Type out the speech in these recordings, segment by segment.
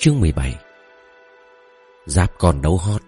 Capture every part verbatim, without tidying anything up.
Chương mười bảy. Giáp còn đấu hót.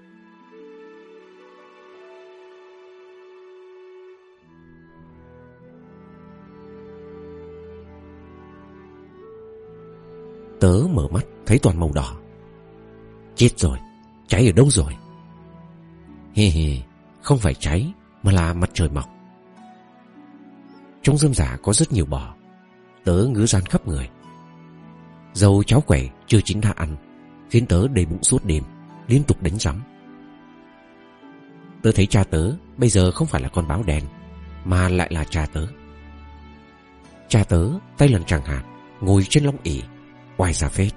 Tớ mở mắt thấy toàn màu đỏ. Chết rồi, cháy ở đâu rồi? Hề hề, không phải cháy mà là mặt trời mọc. Trong rơm rạ có rất nhiều bò. Tớ ngứa ran khắp người. Dầu cháo quẩy chưa chín đã ăn khiến tớ đầy bụng suốt đêm, liên tục đánh rắm. Tớ thấy cha tớ bây giờ không phải là con báo đen, mà lại là cha tớ. Cha tớ tay lần chẳng hạn, ngồi trên lông ỷ, oai ra phết.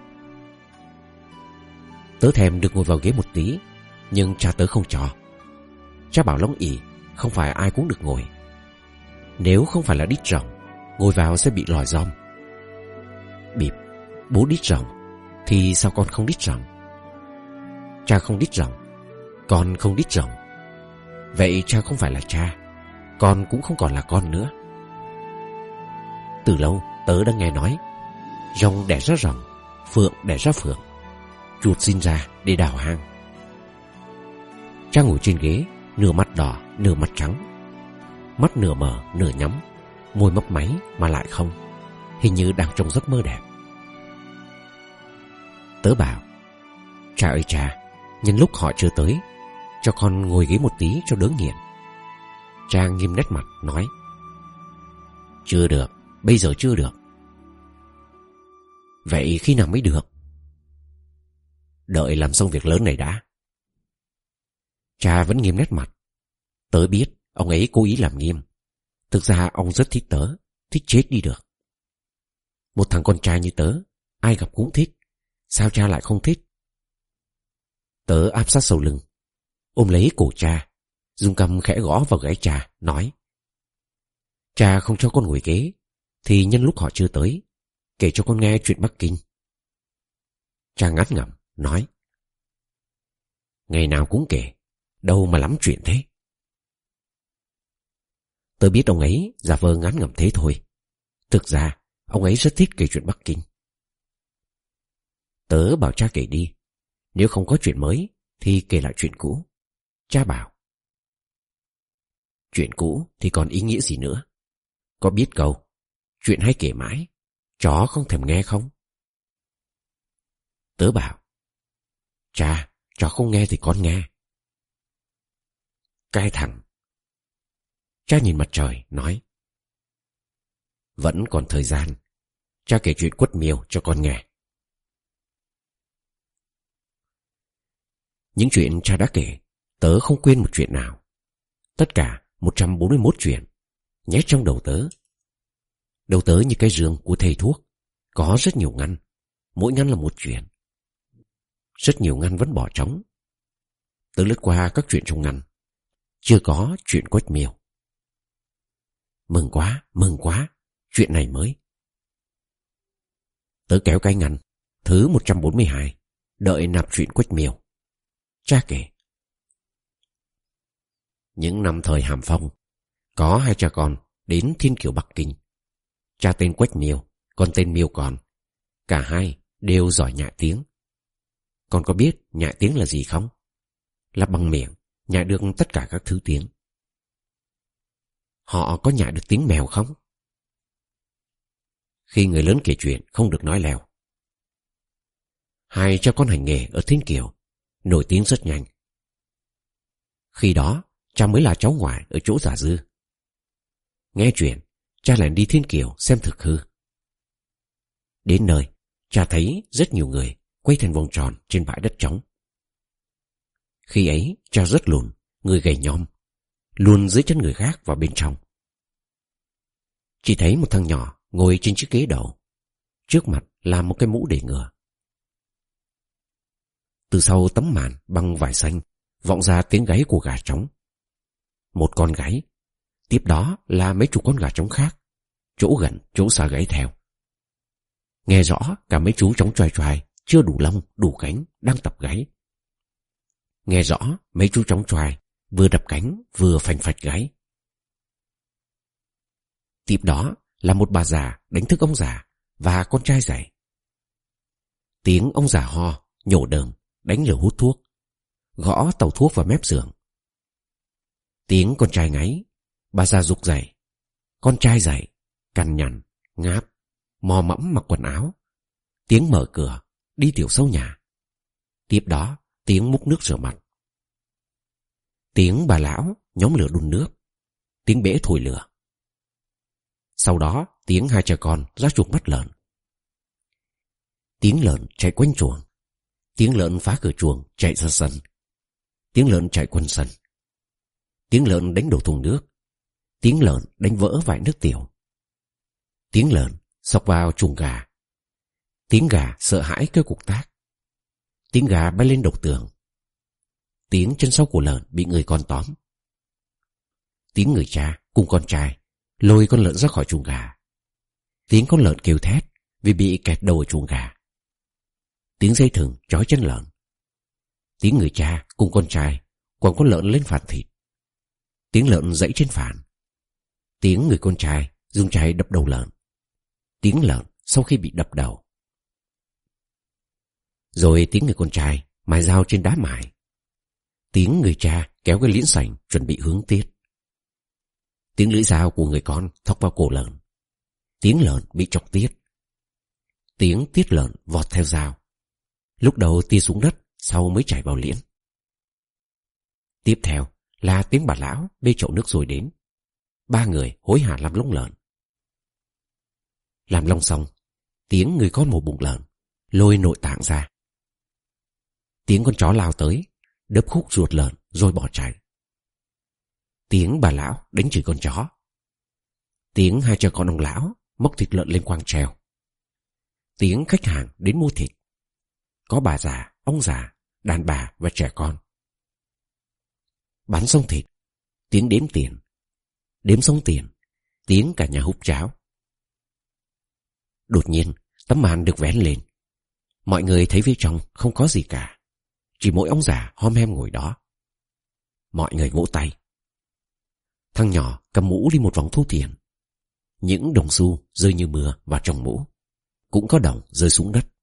Tớ thèm được ngồi vào ghế một tí, nhưng cha tớ không cho. Cha bảo lông ỷ không phải ai cũng được ngồi. Nếu không phải là đít rồng, ngồi vào sẽ bị lòi giom. Bịp, bố đít rồng thì sao con không đít rồng? Cha không đít rồng, con không đít rồng. Vậy cha không phải là cha, con cũng không còn là con nữa. Từ lâu tớ đã nghe nói rồng đẻ ra rồng, phượng đẻ ra phượng, chuột sinh ra để đào hang. Cha ngồi trên ghế, nửa mắt đỏ nửa mắt trắng, mắt nửa mở nửa nhắm, môi mấp máy mà lại không, hình như đang trong giấc mơ đẹp. Tớ bảo: cha ơi cha, nhân lúc họ chưa tới, cho con ngồi ghế một tí cho đỡ nghiện. Cha nghiêm nét mặt nói: chưa được, bây giờ chưa được. Vậy khi nào mới được? Đợi làm xong việc lớn này đã. Cha vẫn nghiêm nét mặt. Tớ biết ông ấy cố ý làm nghiêm. Thực ra ông rất thích tớ, thích chết đi được. Một thằng con trai như tớ, ai gặp cũng thích. Sao cha lại không thích? Tớ áp sát sau lưng, ôm lấy cổ cha, dùng cằm khẽ gõ vào gáy cha, nói: cha không cho con ngồi ghế, thì nhân lúc họ chưa tới, kể cho con nghe chuyện Bắc Kinh. Cha ngắt ngẩm, nói: ngày nào cũng kể, đâu mà lắm chuyện thế. Tớ biết ông ấy giả vờ ngán ngẩm thế thôi. Thực ra ông ấy rất thích kể chuyện Bắc Kinh. Tớ bảo cha kể đi, nếu không có chuyện mới thì kể lại chuyện cũ. Cha bảo: chuyện cũ thì còn ý nghĩa gì nữa? Có biết câu chuyện hay kể mãi, chó không thèm nghe không? Tớ bảo: cha, chó không nghe thì con nghe. Cai thẳng. Cha nhìn mặt trời, nói: vẫn còn thời gian, cha kể chuyện Quất Miêu cho con nghe. Những chuyện cha đã kể, tớ không quên một chuyện nào. Tất cả một trăm bốn mươi mốt chuyện nhét trong đầu tớ. Đầu tớ như cái giường của thầy thuốc, có rất nhiều ngăn, mỗi ngăn là một chuyện. Rất nhiều ngăn vẫn bỏ trống. Tớ lướt qua các chuyện trong ngăn, chưa có chuyện Quất Miêu. Mừng quá, mừng quá, chuyện này mới. Tớ kéo cái ngăn thứ một trăm bốn mươi hai, đợi nạp chuyện Quất Miêu. Cha kể: những năm thời Hàm Phong, có hai cha con đến Thiên Kiều Bắc Kinh. Cha tên Quách Miêu, con tên Miêu Còn. Cả hai đều giỏi nhại tiếng. Con có biết nhại tiếng là gì không? Là bằng miệng nhại được tất cả các thứ tiếng. Họ có nhại được tiếng mèo không? Khi người lớn kể chuyện không được nói lèo. Hai cha con hành nghề ở Thiên Kiều, nổi tiếng rất nhanh. Khi đó cha mới là cháu ngoại ở chỗ Giả Dư. Nghe chuyện, cha lại đi Thiên Kiều xem thực hư. Đến nơi, cha thấy rất nhiều người quay thành vòng tròn trên bãi đất trống. Khi ấy cha rất lùn, người gầy nhom, luôn dưới chân người khác vào bên trong. Chỉ thấy một thằng nhỏ ngồi trên chiếc ghế đầu, trước mặt là một cái mũ để ngựa. Từ sau tấm màn bằng vải xanh vọng ra tiếng gáy của gà trống. Một con gáy, tiếp đó là mấy chục con gà trống khác, chỗ gần chỗ xa gáy theo. Nghe rõ cả mấy chú trống choai choai chưa đủ lông đủ cánh đang tập gáy. Nghe rõ mấy chú trống choai vừa đập cánh vừa phành phạch gáy. Tiếp đó là một bà già đánh thức ông già và con trai dậy. Tiếng ông già ho, nhổ đờm, đánh lửa hút thuốc, gõ tàu thuốc vào mép giường. Tiếng con trai ngáy, bà già giục dậy. Con trai dậy, cằn nhằn, ngáp, mò mẫm mặc quần áo. Tiếng mở cửa, đi tiểu sâu nhà. Tiếp đó, tiếng múc nước rửa mặt. Tiếng bà lão nhóm lửa đun nước. Tiếng bể thổi lửa. Sau đó, tiếng hai cha con ra chuồng bắt lợn. Tiếng lợn chạy quanh chuồng. Tiếng lợn phá cửa chuồng chạy ra sân. Tiếng lợn chạy quanh sân. Tiếng lợn đánh đổ thùng nước. Tiếng lợn đánh vỡ vại nước tiểu. Tiếng lợn xộc vào chuồng gà. Tiếng gà sợ hãi kêu cục tác. Tiếng gà bay lên đầu tường. Tiếng chân sau của lợn bị người con tóm. Tiếng người cha cùng con trai lôi con lợn ra khỏi chuồng gà. Tiếng con lợn kêu thét vì bị kẹt đầu ở chuồng gà. Tiếng dây thừng trói chân lợn. Tiếng người cha cùng con trai quẳng con lợn lên phản thịt. Tiếng lợn dẫy trên phản. Tiếng người con trai dùng chày đập đầu lợn. Tiếng lợn sau khi bị đập đầu. Rồi tiếng người con trai mài dao trên đá mài. Tiếng người cha kéo cái liễn sành chuẩn bị hướng tiết. Tiếng lưỡi dao của người con thọc vào cổ lợn. Tiếng lợn bị chọc tiết. Tiếng tiết lợn vọt theo dao. Lúc đầu tia xuống đất, sau mới chảy vào liễn. Tiếp theo là tiếng bà lão bê chậu nước rồi đến. Ba người hối hả làm lông lợn. Làm lông xong, tiếng người con mổ bụng lợn, lôi nội tạng ra. Tiếng con chó lao tới, đớp khúc ruột lợn rồi bỏ chạy. Tiếng bà lão đánh chửi con chó. Tiếng hai cha con ông lão móc thịt lợn lên quang treo. Tiếng khách hàng đến mua thịt. Có bà già, ông già, đàn bà và trẻ con. Bán xong thịt, tiếng đếm tiền. Đếm xong tiền, tiếng cả nhà húp cháo. Đột nhiên, tấm màn được vén lên. Mọi người thấy phía trong không có gì cả. Chỉ mỗi ông già hom hem ngồi đó. Mọi người vỗ tay. Thằng nhỏ cầm mũ đi một vòng thu tiền. Những đồng xu rơi như mưa vào trong mũ. Cũng có đồng rơi xuống đất.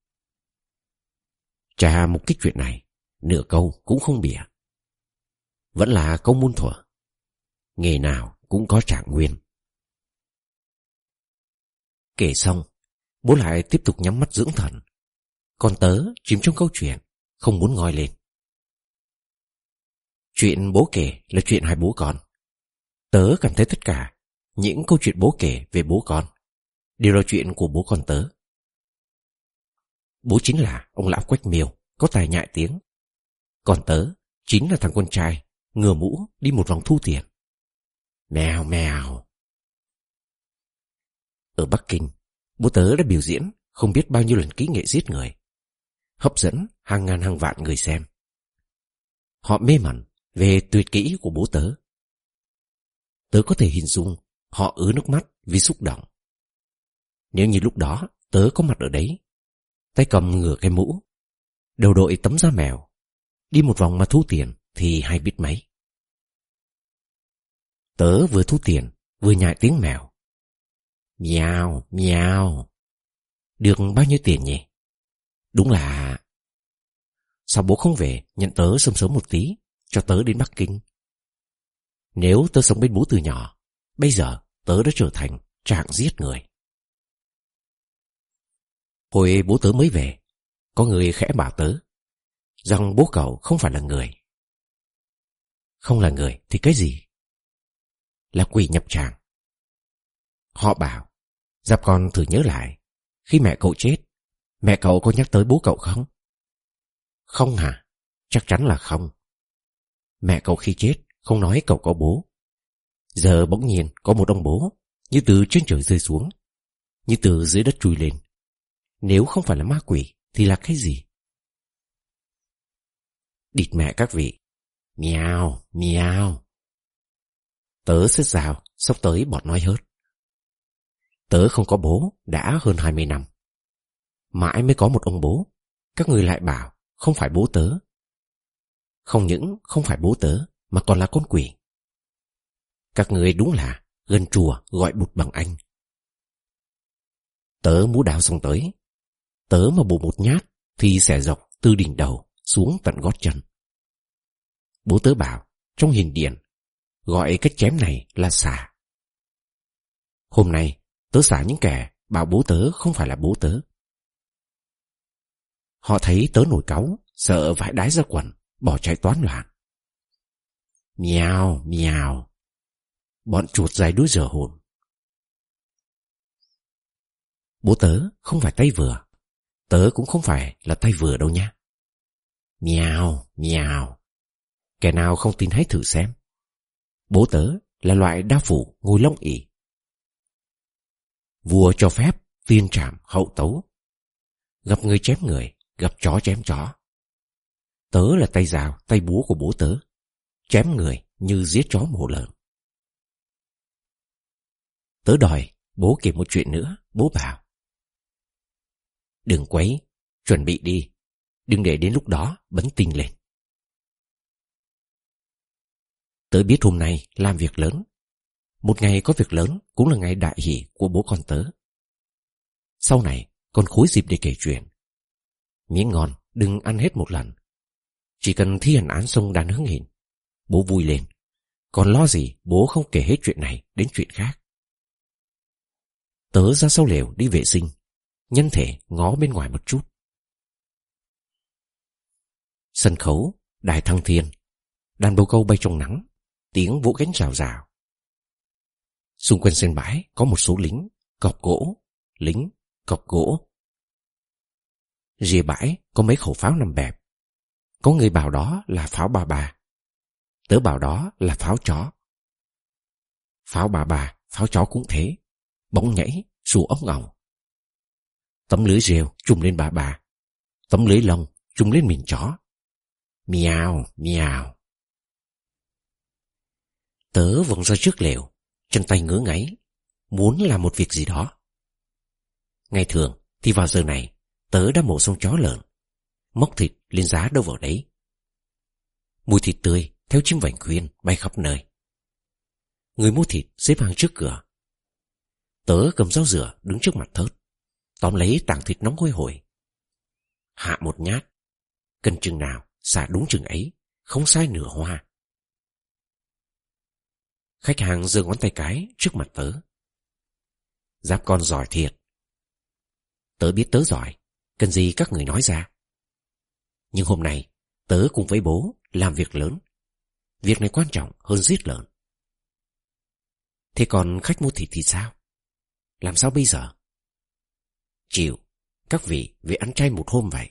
Chả một cái chuyện này, nửa câu cũng không bịa. Vẫn là câu muôn thuở. Nghề nào cũng có trạng nguyên. Kể xong, bố lại tiếp tục nhắm mắt dưỡng thần. Còn tớ chìm trong câu chuyện, không muốn ngoi lên. Chuyện bố kể là chuyện hai bố con. Tớ cảm thấy tất cả những câu chuyện bố kể về bố con đều là chuyện của bố con tớ. Bố chính là ông lão Quách Miêu, có tài nhại tiếng. Còn tớ chính là thằng con trai ngừa mũ đi một vòng thu tiền. Mèo mèo. Ở Bắc Kinh, bố tớ đã biểu diễn không biết bao nhiêu lần kỹ nghệ giết người, hấp dẫn hàng ngàn hàng vạn người xem. Họ mê mẩn về tuyệt kỹ của bố tớ. Tớ có thể hình dung họ ứa nước mắt vì xúc động. Nếu như lúc đó tớ có mặt ở đấy, tay cầm ngửa cái mũ, đầu đội tấm da mèo, đi một vòng mà thu tiền thì hay biết mấy. Tớ vừa thu tiền vừa nhại tiếng mèo. Miao miao. Được bao nhiêu tiền nhỉ? Đúng là... Sao bố không về nhận tớ sớm sớm một tí, cho tớ đến Bắc Kinh? Nếu tớ sống bên bố từ nhỏ, bây giờ tớ đã trở thành trạng giết người. Hồi bố tớ mới về, có người khẽ bảo tớ rằng bố cậu không phải là người. Không là người thì cái gì? Là quỷ nhập tràng. Họ bảo, dạp con thử nhớ lại, khi mẹ cậu chết, mẹ cậu có nhắc tới bố cậu không? Không hả? Chắc chắn là không. Mẹ cậu khi chết không nói cậu có bố. Giờ bỗng nhiên có một ông bố, như từ trên trời rơi xuống, như từ dưới đất chui lên. Nếu không phải là ma quỷ thì là cái gì? Địt mẹ các vị. Miao, miao. Tớ xếp rào, sắp tới bọt nói hớt. Tớ không có bố đã hơn hai mươi năm. Mãi mới có một ông bố, các người lại bảo không phải bố tớ. Không những không phải bố tớ mà còn là con quỷ. Các người đúng là gần chùa gọi bụt bằng anh. Tớ mú đào xong tới. Tớ mà bổ một nhát thì xẻ dọc từ đỉnh đầu xuống tận gót chân. Bố tớ bảo trong hiền điển gọi cách chém này là xả. Hôm nay tớ xả những kẻ bảo bố tớ không phải là bố tớ. Họ thấy tớ nổi cáu, sợ vãi đái ra quần, bỏ chạy toán loạn. Mèo, mèo. Bọn chuột dài đuôi dở hồn. Bố tớ không phải tay vừa, tớ cũng không phải là tay vừa đâu nha. Mèo, mèo. Kẻ nào không tin hãy thử xem. Bố tớ là loại đao phủ ngồi lông ỉ. Vua cho phép tiên trảm hậu tấu. Gặp người chém người, gặp chó chém chó. Tớ là tay dao, tay búa của bố tớ. Chém người như giết chó mổ lợn. Tớ đòi bố kể một chuyện nữa. Bố bảo đừng quấy, chuẩn bị đi. Đừng để đến lúc đó bấn tinh lên. Tớ biết hôm nay làm việc lớn. Một ngày có việc lớn cũng là ngày đại hỷ của bố con tớ. Sau này còn khối dịp để kể chuyện. Miếng ngon đừng ăn hết một lần. Chỉ cần thi hành án xong đàn hứng hỉnh, bố vui lên. Còn lo gì bố không kể hết chuyện này đến chuyện khác. Tớ ra sau lều đi vệ sinh, nhân thể ngó bên ngoài một chút. Sân khấu, đài thăng thiên, đàn bồ câu bay trong nắng, tiếng vỗ cánh rào rào. Xung quanh sân bãi có một số lính, cọc gỗ, lính, cọc gỗ. Rìa bãi có mấy khẩu pháo nằm bẹp. Có người bảo đó là pháo ba ba. Tớ bảo đó là pháo chó. Pháo ba ba, pháo chó cũng thế. Bóng nhảy, xù ống ngầu. Tấm lưới rêu trùm lên bà bà. Tấm lưới lông trùm lên mình chó. Miao, miao. Tớ vòng ra trước lều, chân tay ngứa ngáy, muốn làm một việc gì đó. Ngày thường thì vào giờ này tớ đã mổ xong chó lợn, móc thịt lên giá đâu vào đấy. Mùi thịt tươi theo chim vảnh khuyên bay khắp nơi. Người mua thịt xếp hàng trước cửa. Tớ cầm dao rửa đứng trước mặt thớt, tóm lấy tảng thịt nóng hôi hổi. Hạ một nhát, cân chừng nào xả đúng chừng ấy, không sai nửa hoa. Khách hàng giơ ngón tay cái trước mặt tớ. Giáp con giỏi thiệt. Tớ biết tớ giỏi, cần gì các người nói ra. Nhưng hôm nay tớ cùng với bố làm việc lớn. Việc này quan trọng hơn giết lợn. Thế còn khách mua thịt thì sao? Làm sao bây giờ? Chịu, các vị về ăn chay một hôm vậy.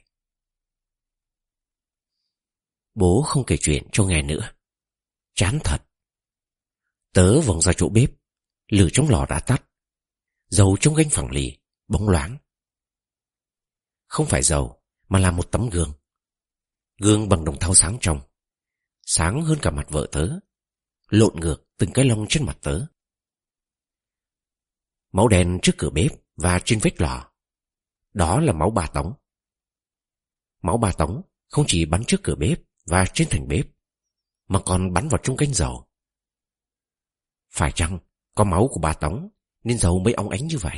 Bố không kể chuyện cho nghe nữa. Chán thật. Tớ vòng ra chỗ bếp. Lửa trong lò đã tắt. Dầu trong gánh phẳng lì, bóng loáng. Không phải dầu, mà là một tấm gương. Gương bằng đồng thau sáng trong. Sáng hơn cả mặt vợ tớ. Lộn ngược từng cái lông trên mặt tớ. Máu đen trước cửa bếp và trên vách lò. Đó là máu bà Tống. Máu bà Tống không chỉ bắn trước cửa bếp và trên thành bếp, mà còn bắn vào trong canh dầu. Phải chăng có máu của bà Tống nên dầu mới óng ánh như vậy?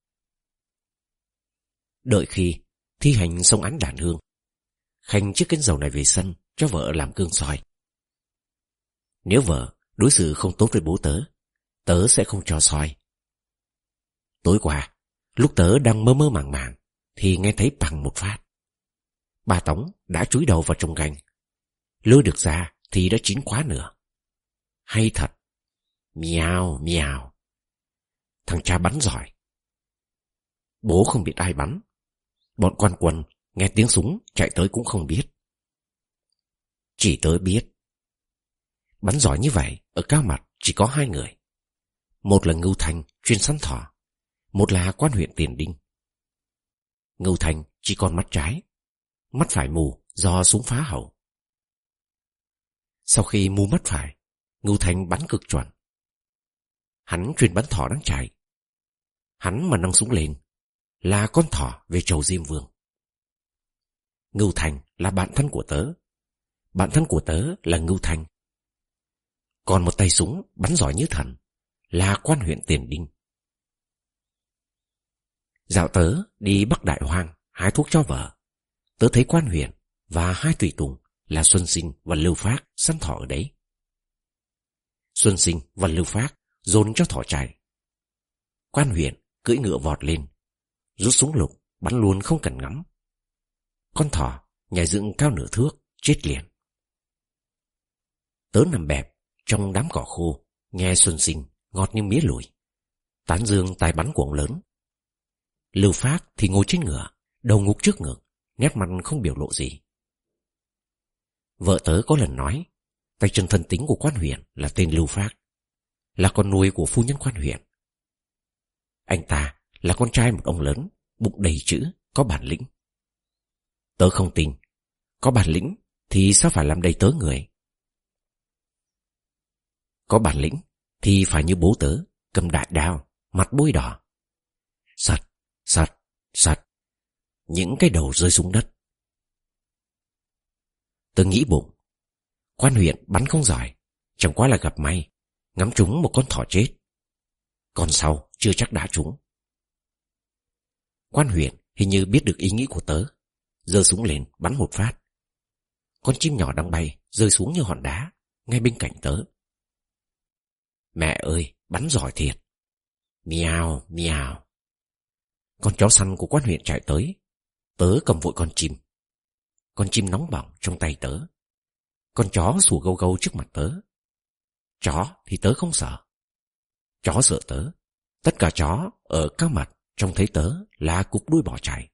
Đợi khi thi hành xong án đàn hương, Khanh chiếc canh dầu này về sân cho vợ làm cương soi. Nếu vợ đối xử không tốt với bố tớ, tớ sẽ không cho soi. Tối qua, lúc tớ đang mơ mơ màng màng, thì nghe thấy bằng một phát. Bà Tống đã chúi đầu vào trong gành. Lôi được ra thì đã chín quá nửa. Hay thật. Miao, miao. Thằng cha bắn giỏi. Bố không biết ai bắn. Bọn quan quân nghe tiếng súng chạy tới cũng không biết. Chỉ tớ biết. Bắn giỏi như vậy ở Cao Mặt chỉ có hai người. Một là Ngưu Thanh chuyên săn thỏ, một là quan huyện Tiền Đinh. Ngưu Thanh chỉ còn mắt trái, mắt phải mù do súng phá hậu. Sau khi mù mắt phải, Ngưu Thanh bắn cực chuẩn. Hắn chuyên bắn thỏ đang chạy. Hắn mà nâng súng lên là con thỏ về chầu Diêm Vương. Ngưu Thanh là bạn thân của tớ. Bạn thân của tớ là Ngưu Thanh. Còn một tay súng bắn giỏi như thần là quan huyện Tiền Đinh. Dạo tớ đi Bắc Đại Hoang hái thuốc cho vợ, tớ thấy Quan Huyền và hai tùy tùng là Xuân Sinh và Lưu Phác săn thỏ ở đấy. Xuân Sinh và Lưu Phác dồn cho thỏ chạy. Quan Huyền cưỡi ngựa vọt lên, rút súng lục bắn luôn không cần ngắm. Con thỏ nhảy dựng cao nửa thước, chết liền. Tớ nằm bẹp trong đám cỏ khô, nghe Xuân Sinh ngọt như mía lùi, tán dương tài bắn của ông lớn. Lưu Phác thì ngồi trên ngựa, đầu ngục trước ngực, nét mặt không biểu lộ gì. Vợ tớ có lần nói tay chân thân tính của Quan Huyền là tên Lưu Phác, là con nuôi của phu nhân Quan Huyền. Anh ta là con trai một ông lớn, bụng đầy chữ, có bản lĩnh. Tớ không tin, có bản lĩnh thì sao phải làm đầy tớ người. Có bản lĩnh thì phải như bố tớ, cầm đại đao, mặt bôi đỏ. Sật, sật, sật, những cái đầu rơi xuống đất. Tớ nghĩ bụng, Quan Huyền bắn không giỏi, chẳng qua là gặp may, ngắm trúng một con thỏ chết. Còn sau chưa chắc đã trúng. Quan Huyền hình như biết được ý nghĩ của tớ, giơ súng lên bắn một phát. Con chim nhỏ đang bay rơi xuống như hòn đá ngay bên cạnh tớ. Mẹ ơi, bắn giỏi thiệt. Miao, miao. Con chó săn của Quan Huyền chạy tới. Tớ cầm vội con chim. Con chim nóng bỏng trong tay tớ. Con chó sủa gâu gâu trước mặt tớ. Chó thì tớ không sợ. Chó sợ tớ. Tất cả chó ở cao mặt trông thấy tớ là cục đuôi bỏ chạy.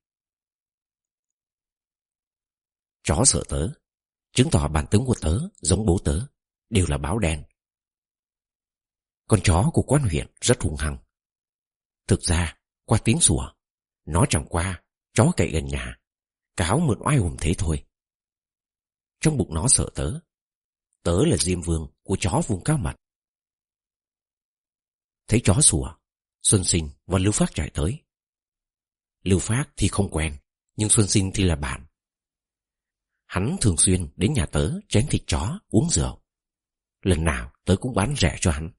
Chó sợ tớ, chứng tỏ bản tướng của tớ giống bố tớ, đều là báo đen. Con chó của Quan Huyền rất hung hăng. Thực ra, qua tiếng sủa, nó chẳng qua chó cậy gần nhà, cáo mượn oai hùng thế thôi. Trong bụng nó sợ tớ. Tớ là Diêm Vương của chó vùng cao mặt. Thấy chó sủa, Xuân Sinh và Lưu Phác chạy tới. Lưu Phác thì không quen, nhưng Xuân Sinh thì là bạn. Hắn thường xuyên đến nhà tớ chén thịt chó, uống rượu. Lần nào tớ cũng bán rẻ cho hắn.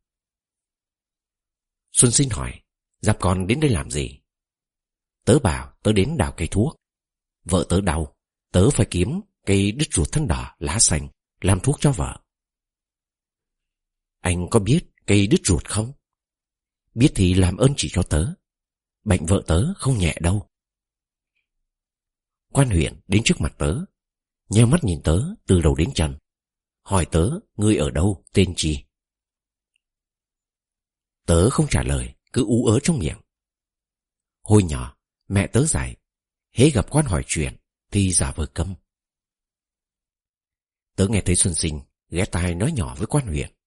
Xuân Sinh hỏi, Giáp con đến đây làm gì? Tớ bảo tớ đến đào cây thuốc. Vợ tớ đau, tớ phải kiếm cây đứt ruột thân đỏ, lá xanh, làm thuốc cho vợ. Anh có biết cây đứt ruột không? Biết thì làm ơn chỉ cho tớ. Bệnh vợ tớ không nhẹ đâu. Quan Huyền đến trước mặt tớ, nheo mắt nhìn tớ từ đầu đến chân, hỏi tớ ngươi ở đâu, tên chi. Tớ không trả lời, cứ ú ớ trong miệng. Hồi nhỏ mẹ tớ dạy, hễ gặp Quan hỏi chuyện thì giả vờ câm. Tớ nghe thấy Xuân Sinh ghé tai nói nhỏ với Quan Huyền.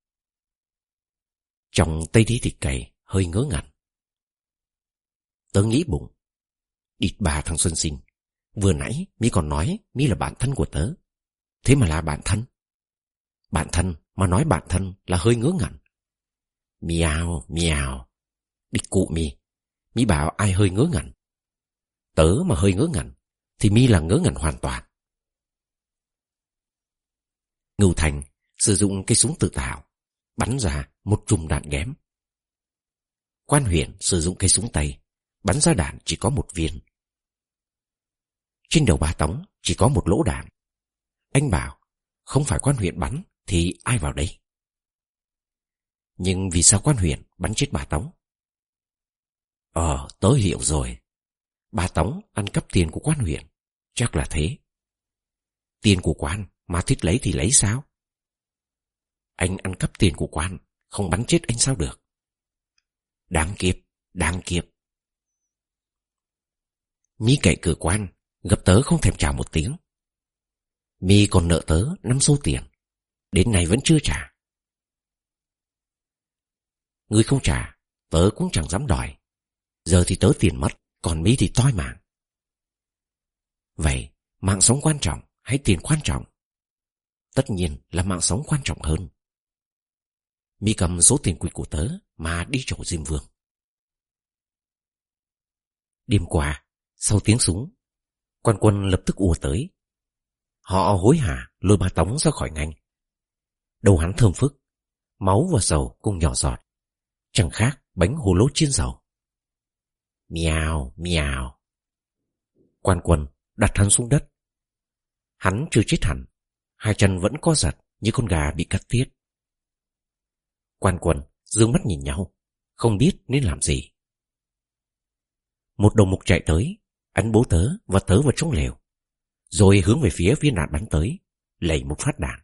Trong tay đĩ thịt cày hơi ngớ ngẩn. Tớ nghĩ bụng, địt bà thằng Xuân Sinh, vừa nãy mi còn nói mi là bạn thân của tớ, thế mà là bạn thân. Bạn thân mà nói bạn thân là hơi ngớ ngẩn. Miao, miao. Địt cụ mi, mi bảo ai hơi ngớ ngẩn. Tớ mà hơi ngớ ngẩn thì mi là ngớ ngẩn hoàn toàn. Ngưu Thành sử dụng cây súng tự tạo, bắn ra một chùm đạn ghém. Quan Huyền sử dụng cây súng tay, bắn ra đạn chỉ có một viên. Trên đầu Ba Tống chỉ có một lỗ đạn. Anh bảo không phải Quan Huyền bắn thì ai vào đây? Nhưng vì sao Quan Huyền bắn chết Ba Tống? Ờ, tớ hiểu rồi. Ba Tống ăn cắp tiền của Quan Huyền, chắc là thế. Tiền của Quan mà thích lấy thì lấy sao? Anh ăn cắp tiền của Quan, không bắn chết anh sao được? Đáng kiếp, đáng kiếp. Mi cậy cửa Quan, gặp tớ không thèm chào một tiếng. Mi còn nợ tớ năm xu tiền, đến nay vẫn chưa trả. Ngươi không trả, tớ cũng chẳng dám đòi. Giờ thì tớ tiền mất, còn Mi thì toi mạng. Vậy, mạng sống quan trọng hay tiền quan trọng? Tất nhiên là mạng sống quan trọng hơn. Mi cầm số tiền quỵt của tớ mà đi chỗ Diêm Vương. Đêm qua, sau tiếng súng, quan quân lập tức ùa tới. Họ hối hả lôi Ba Tống ra khỏi ngành. Đầu hắn thơm phức, máu và dầu cùng nhỏ giọt, chẳng khác bánh hồ lô chiên dầu. Miao, miao. Quan Quân đặt hắn xuống đất. Hắn chưa chết hẳn, hai chân vẫn co giật như con gà bị cắt tiết. Quan Quân dương mắt nhìn nhau, không biết nên làm gì. Một đầu mục chạy tới, ấn bố tớ và tớ vào trong lều, rồi hướng về phía viên đạn bắn tới, lầy một phát đạn.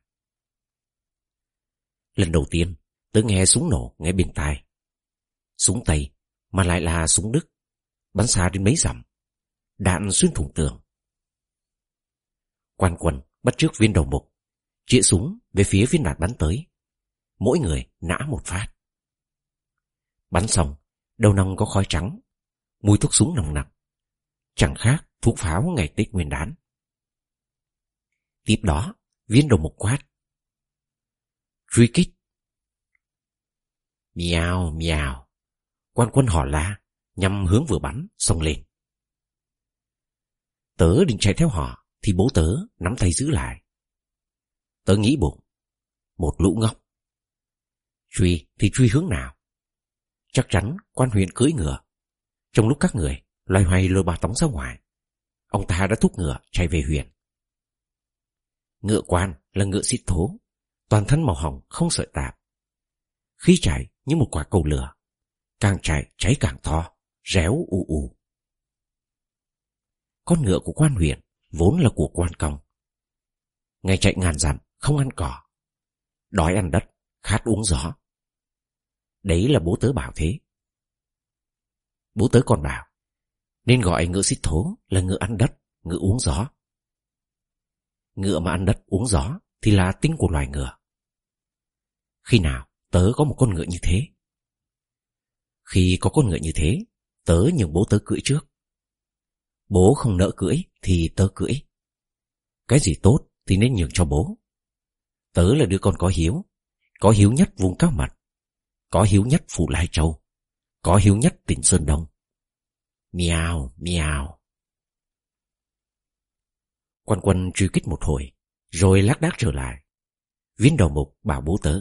Lần đầu tiên tớ nghe súng nổ ngay bên tai. Súng Tây mà lại là súng Đức, bắn xa đến mấy dặm, đạn xuyên thủng tường. Quan Quân bắt chước viên đầu mục, chĩa súng về phía viên đạn bắn tới, mỗi người nã một phát. Bắn xong, đầu nòng có khói trắng, mùi thuốc súng nồng nặc, chẳng khác thuốc pháo ngày Tết Nguyên đán. Tiếp đó, viên đầu mục quát: truy kích. Miao miao, Quan Quân hò la, nhằm hướng vừa bắn xông lên. Tớ định chạy theo họ thì bố tớ nắm tay giữ lại. Tớ nghĩ bụng, một lũ ngốc. Truy thì truy hướng nào? Chắc chắn quan huyện cưỡi ngựa. Trong lúc các người loay hoay lôi bà tống ra ngoài, ông ta đã thúc ngựa chạy về huyện. Ngựa Quan là ngựa xít thố, toàn thân màu hồng không sợi tạp. Khi chạy như một quả cầu lửa, càng chạy cháy càng to, réo ù ù. Con ngựa của quan huyện vốn là của quan công. Ngày chạy ngàn dặm không ăn cỏ, đói ăn đất, khát uống gió. Đấy là bố tớ bảo thế. Bố tớ còn bảo nên gọi ngựa xích thố là ngựa ăn đất, ngựa uống gió. Ngựa mà ăn đất uống gió thì là tính của loài ngựa. Khi nào tớ có một con ngựa như thế? Khi có con ngựa như thế, tớ nhường bố tớ cưỡi trước. Bố không nỡ cưỡi thì tớ cưỡi. Cái gì tốt thì nên nhường cho bố. Tớ là đứa con có hiếu, có hiếu nhất vùng Cao Mật, có hiếu nhất Phủ Lai Châu, có hiếu nhất tỉnh Sơn Đông. Miao miao. Quan Quân truy kích một hồi, rồi lác đác trở lại. Viên đầu mục bảo bố tớ: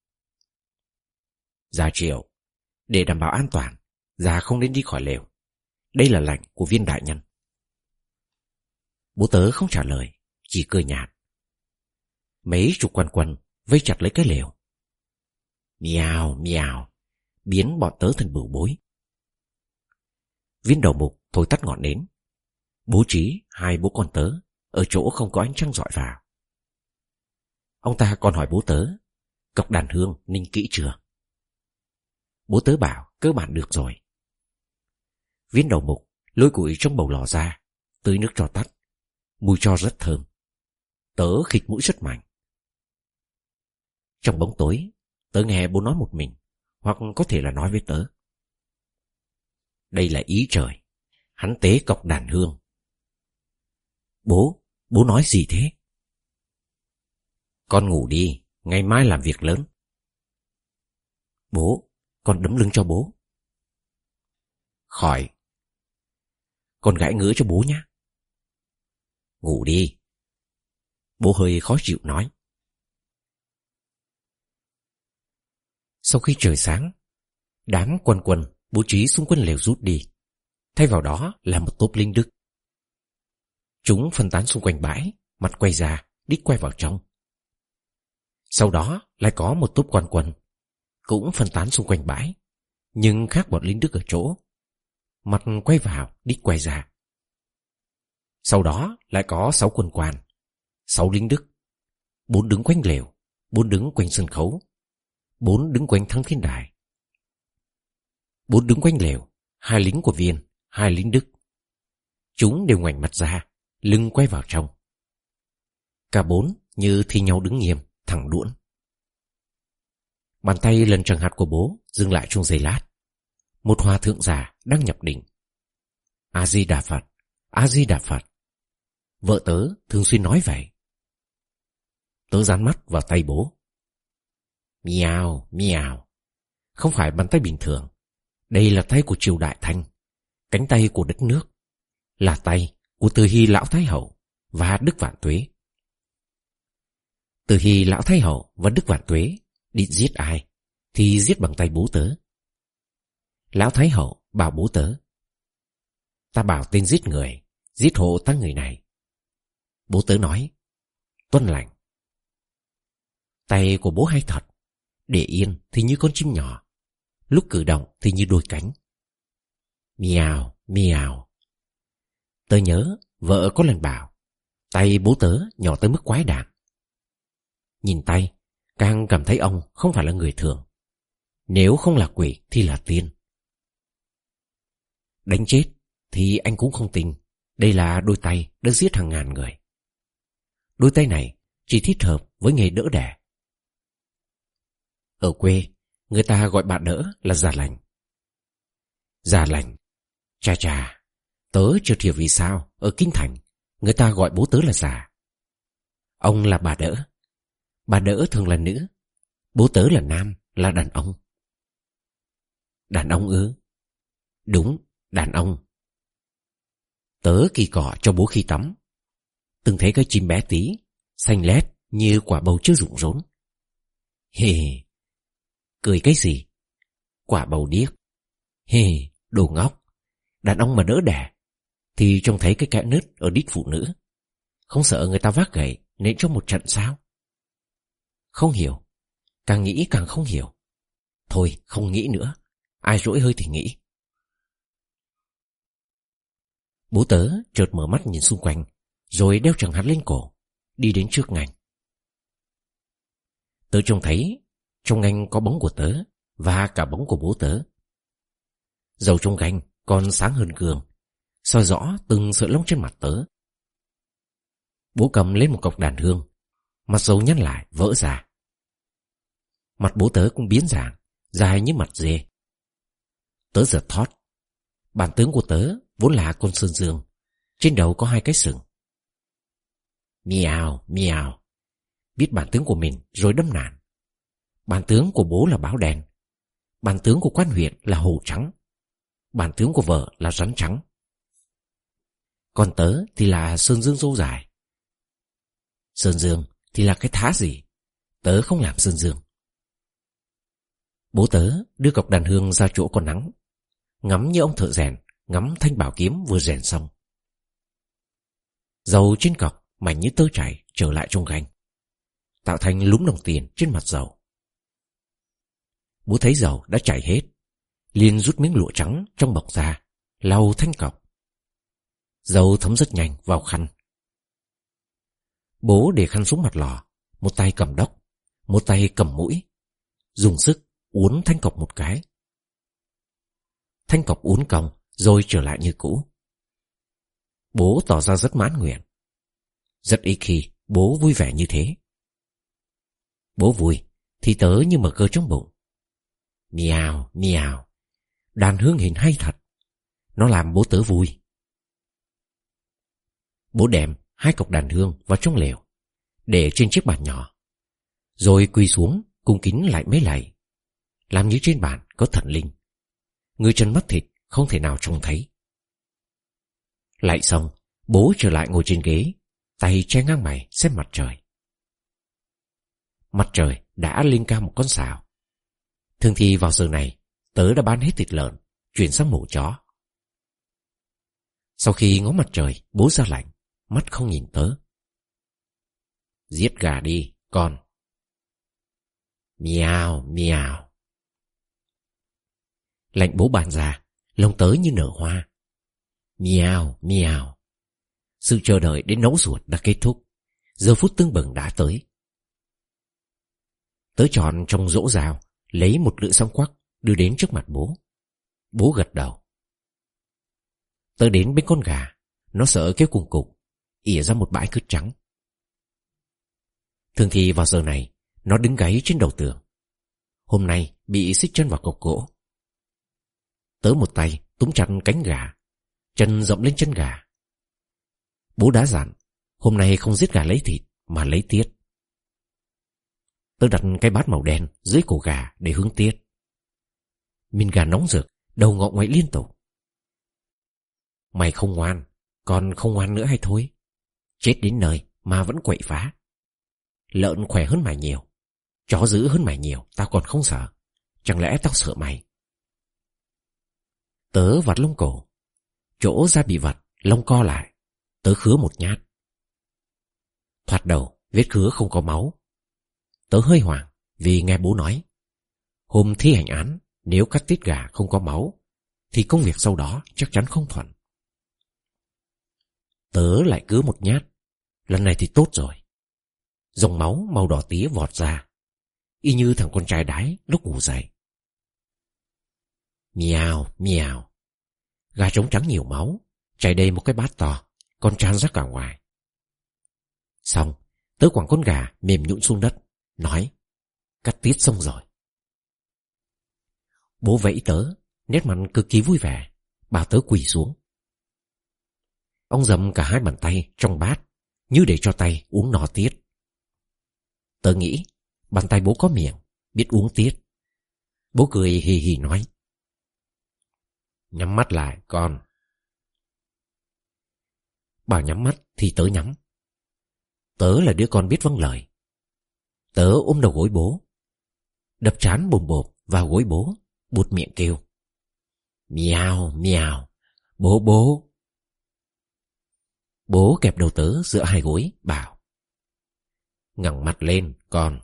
Gia Triệu, để đảm bảo an toàn, Gia không nên đi khỏi lều. Đây là lệnh của viên đại nhân. Bố tớ không trả lời, chỉ cười nhạt. Mấy chục quan quân vây chặt lấy cái lều. Miao miao, biến bọn tớ thành bửu bối. Viên đầu mục thổi tắt ngọn nến, bố trí hai bố con tớ ở chỗ không có ánh trăng rọi vào. Ông ta còn hỏi bố tớ cọc đàn hương ninh kỹ chưa. Bố tớ bảo cơ bản được rồi. Viên đầu mục lôi củi trong bầu lò ra, tưới nước cho tắt. Mùi tro rất thơm. Tớ khịt mũi rất mạnh. Trong bóng tối, tớ nghe bố nói một mình, hoặc có thể là nói với tớ. Đây là ý trời, hắn tế cọc đàn hương. Bố, bố nói gì thế? Con ngủ đi, ngày mai làm việc lớn. Bố, con đấm lưng cho bố. Khỏi. Con gãi ngứa cho bố nhé. Ngủ đi. Bố hơi khó chịu nói. Sau khi trời sáng, đám quân quân bố trí xung quanh lều rút đi. Thay vào đó là một tốp lính Đức. Chúng phân tán xung quanh bãi, mặt quay ra, đít quay vào trong. Sau đó lại có một tốp quan quân, cũng phân tán xung quanh bãi, nhưng khác bọn lính Đức ở chỗ, mặt quay vào, đít quay ra. Sau đó lại có sáu quân quan, sáu lính Đức, bốn đứng quanh lều, bốn đứng quanh sân khấu, bốn đứng quanh Thăng Thiên Đài. Bốn đứng quanh lều, hai lính của Viên, hai lính Đức. Chúng đều ngoảnh mặt ra, lưng quay vào trong. Cả bốn như thi nhau đứng nghiêm, thẳng đuỗn. Bàn tay lần tràng hạt của bố dừng lại trong giây lát. Một hòa thượng già đang nhập định. A Di Đà Phật, A Di Đà Phật. Vợ tớ thường xuyên nói vậy. Tớ dán mắt vào tay bố. Miao, miao. Không phải bàn tay bình thường. Đây là tay của triều Đại Thanh, cánh tay của đất nước, là tay của Từ Hy Lão Thái Hậu và Đức Vạn Tuế. Từ Hy Lão Thái Hậu và Đức Vạn Tuế định giết ai thì giết bằng tay bố tớ. Lão Thái Hậu bảo bố tớ: Ta bảo tên giết người Giết hộ ta người này. Bố tớ nói. Tuân lệnh. Tay của bố hay thật. Để yên thì như con chim nhỏ, lúc cử động thì như đôi cánh. Miào, miào. Tớ nhớ vợ có lần bảo tay bố tớ nhỏ tới mức quái đản. Nhìn tay, càng cảm thấy ông không phải là người thường. Nếu không là quỷ thì là tiên. Đánh chết thì anh cũng không tin đây là đôi tay đã giết hàng ngàn người. Đôi tay này chỉ thích hợp với nghề đỡ đẻ. Ở quê, người ta gọi bà đỡ là già lành. Già lành. Chà chà, tớ chưa hiểu vì sao ở Kinh Thành người ta gọi bố tớ là già. Ông là bà đỡ. Bà đỡ thường là nữ. Bố tớ là nam, là đàn ông. Đàn ông ư? Đúng, đàn ông. Tớ kỳ cọ cho bố khi tắm. Từng thấy cái chim bé tí, xanh lét như quả bầu chưa rụng rốn. Hề hề. Cười cái gì? Quả bầu điếc. Hề hề, đồ ngốc. Đàn ông mà đỡ đẻ thì trông thấy cái kẽ nứt ở đít phụ nữ. Không sợ người ta vác gậy nện cho một trận sao? Không hiểu. Càng nghĩ càng không hiểu. Thôi không nghĩ nữa. Ai rỗi hơi thì nghĩ. Bố tớ chợt mở mắt nhìn xung quanh, rồi đeo chẳng hạt lên cổ, đi đến trước ngành. Tớ trông thấy trong ngành có bóng của tớ và cả bóng của bố tớ. Dầu trong gành còn sáng hơn gương, soi rõ từng sợi lông trên mặt tớ. Bố cầm lên một cọc đàn hương, mặt dầu nhăn lại vỡ ra. Mặt bố tớ cũng biến dạng, dài như mặt dê. Tớ giật thót. Bản tướng của tớ vốn là con sơn dương, trên đầu có hai cái sừng. Miào, miào. Biết bản tướng của mình rồi đâm nạn. Bản tướng của bố là báo đen. Bản tướng của quan huyện là hổ trắng. Bản tướng của vợ là rắn trắng. Còn tớ thì là sơn dương râu dài. Sơn dương thì là cái thá gì? Tớ không làm sơn dương. Bố tớ đưa cọc đàn hương ra chỗ có nắng, ngắm như ông thợ rèn ngắm thanh bảo kiếm vừa rèn xong. Dầu trên cọc mảnh như tơ chảy trở lại trong gành, tạo thành lúm đồng tiền trên mặt dầu. Bố thấy dầu đã chảy hết, liền rút miếng lụa trắng trong bọc ra, lau thanh cọc. Dầu thấm rất nhanh vào khăn. Bố để khăn xuống mặt lò, một tay cầm đốc, một tay cầm mũi, dùng sức uốn thanh cọc một cái. Thanh cọc uốn cong rồi trở lại như cũ. Bố tỏ ra rất mãn nguyện. Rất ít khi bố vui vẻ như thế. Bố vui thì tớ như mở cơ trong bụng. Miào, miào. Đàn hương hình hay thật. Nó làm bố tớ vui. Bố đem hai cọc đàn hương vào trong lều, để trên chiếc bàn nhỏ, rồi quỳ xuống cung kính lại mấy lạy, làm như trên bàn có thần linh. Người chân mắt thịt không thể nào trông thấy. Lại xong, bố trở lại ngồi trên ghế, tay che ngang mày xem mặt trời. Mặt trời đã lên cao một con sào. Thường thì vào giờ này, tớ đã bán hết thịt lợn, chuyển sang mổ chó. Sau khi ngó mặt trời, bố ra lạnh, mắt không nhìn tớ. Giết gà đi, con. Miào, miào. Lạnh bố bàn ra, lông tớ như nở hoa. Miào, miào. Sự chờ đợi đến nấu ruột đã kết thúc. Giờ phút tưng bừng đã tới. Tớ chọn trong rỗ rào, lấy một lưỡi sóng quắc, đưa đến trước mặt bố. Bố gật đầu. Tớ đến bên con gà, nó sợ kêu cùng cục, ỉa ra một bãi cứt trắng. Thường thì vào giờ này, nó đứng gáy trên đầu tường. Hôm nay bị xích chân vào cọc gỗ. Tớ một tay túm chặt cánh gà, chân dậm lên chân gà. Bố đã dặn, hôm nay không giết gà lấy thịt mà lấy tiết. Tớ đặt cái bát màu đen dưới cổ gà để hướng tiết. Min gà nóng rực, đầu ngọ ngoậy liên tục. Mày không ngoan, còn không ngoan nữa hay thôi? Chết đến nơi mà vẫn quậy phá. Lợn khỏe hơn mày nhiều, chó dữ hơn mày nhiều, tao còn không sợ. Chẳng lẽ tao sợ mày? Tớ vặt lông cổ, chỗ da bị vặt, lông co lại, Tớ khứa một nhát. Thoạt đầu vết khứa không có máu. Tớ hơi hoảng vì nghe bố nói hôm thi hành án nếu cắt tiết gà không có máu thì công việc sau đó chắc chắn không thuận. Tớ lại cứa một nhát. Lần này thì tốt rồi. Dòng máu màu đỏ tía vọt ra, y như thằng con trai đái lúc ngủ dậy. Miào, miào. Gà trống trắng nhiều máu, chảy đầy một cái bát to, còn tràn ra cả ngoài. Xong, tớ quẳng con gà mềm nhũn xuống đất, nói cắt tiết xong rồi. Bố vẫy tớ, nét mặt cực kỳ vui vẻ, bảo tớ quỳ xuống. Ông dầm cả hai bàn tay trong bát, như để cho tay uống no tiết. Tớ nghĩ bàn tay bố có miệng, biết uống tiết. Bố cười hì hì nói nhắm mắt lại con. Bảo nhắm mắt thì tớ nhắm. Tớ là đứa con biết vâng lời. Tớ ôm đầu gối bố, đập trán bồm bộp vào gối bố, buột miệng kêu miào miào, bố bố. Bố kẹp đầu tớ giữa hai gối, bảo ngẩng mặt lên con.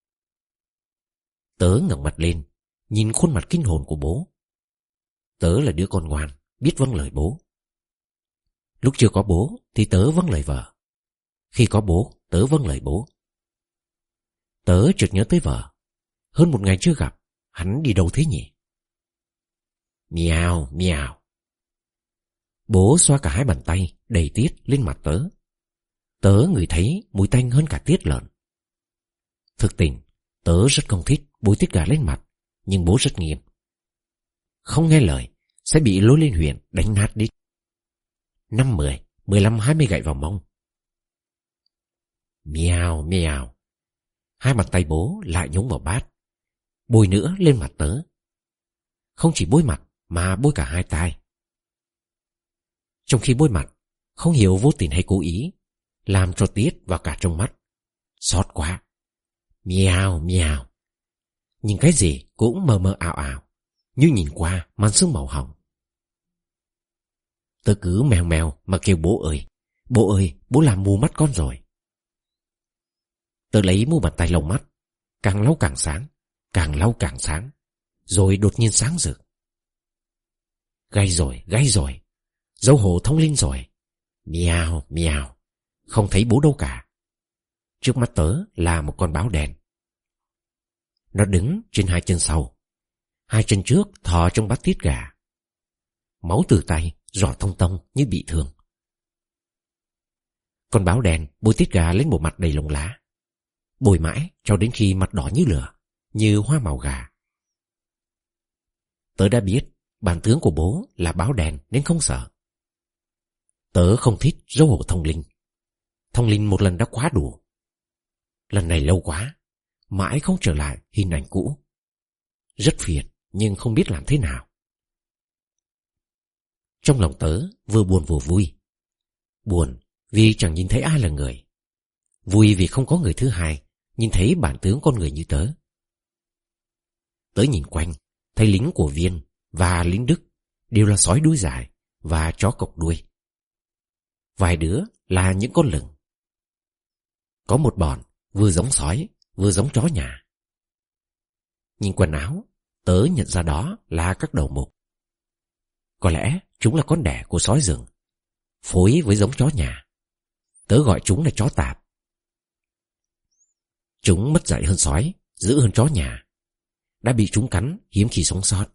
Tớ ngẩng mặt lên, nhìn khuôn mặt kinh hồn của bố. Tớ là đứa con ngoan, biết vâng lời bố. Lúc chưa có bố thì tớ vâng lời vợ. Khi có bố, tớ vâng lời bố. Tớ chợt nhớ tới vợ. Hơn một ngày chưa gặp, hắn đi đâu thế nhỉ? Miào, miào. Bố xoa cả hai bàn tay đầy tiết lên mặt tớ. Tớ ngửi thấy mùi tanh hơn cả tiết lợn. Thực tình, tớ rất không thích bôi tiết gà lên mặt, nhưng bố rất nghiêm. Không nghe lời sẽ bị lôi lên huyện đánh nát đít. Năm mười, mười lăm hai mươi gậy vào mông. Miào miào. Hai bàn tay bố lại nhúng vào bát, bôi nữa lên mặt tớ. Không chỉ bôi mặt mà bôi cả hai tai. Trong khi bôi mặt, không hiểu vô tình hay cố ý, làm cho tiết vào cả trong mắt. Xót quá. Miào miào. Nhìn cái gì cũng mờ mờ ảo ảo, như nhìn qua màn sương màu hồng. Tớ cứ mèo mèo mà kêu bố ơi, bố ơi, bố làm mù mắt con rồi. Tớ lấy mu bàn tay lồng mắt, càng lau càng sáng, càng lau càng sáng, rồi đột nhiên sáng rực. Gay rồi, gay rồi, dấu hổ thông linh rồi. Miào, miào, không thấy bố đâu cả. Trước mắt tớ là một con báo đen. Nó đứng trên hai chân sau, hai chân trước thò trong bát tiết gà. Máu từ tay rỏ thông tông như bị thương. Con báo đen bôi tiết gà lên bộ mặt đầy lông lá, bôi mãi cho đến khi mặt đỏ như lửa, như hoa màu gà. Tớ đã biết bản tướng của bố là báo đen nên không sợ. Tớ không thích dấu hổ thông linh. Thông linh một lần đã quá đủ. Lần này lâu quá, mãi không trở lại hình ảnh cũ. Rất phiền nhưng không biết làm thế nào. Trong lòng tớ vừa buồn vừa vui. Buồn vì chẳng nhìn thấy ai là người. Vui vì không có người thứ hai nhìn thấy bản tướng con người như tớ. Tớ nhìn quanh, thấy lính của Viên và lính Đức đều là sói đuôi dài và chó cộc đuôi. Vài đứa là những con lửng. Có một bọn vừa giống sói vừa giống chó nhà. Nhìn quần áo, tớ nhận ra đó là các đầu mục. Có lẽ chúng là con đẻ của sói rừng, phối với giống chó nhà. Tớ gọi chúng là chó tạp. Chúng mất dạy hơn sói, dữ hơn chó nhà. Đã bị chúng cắn hiếm khi sống sót.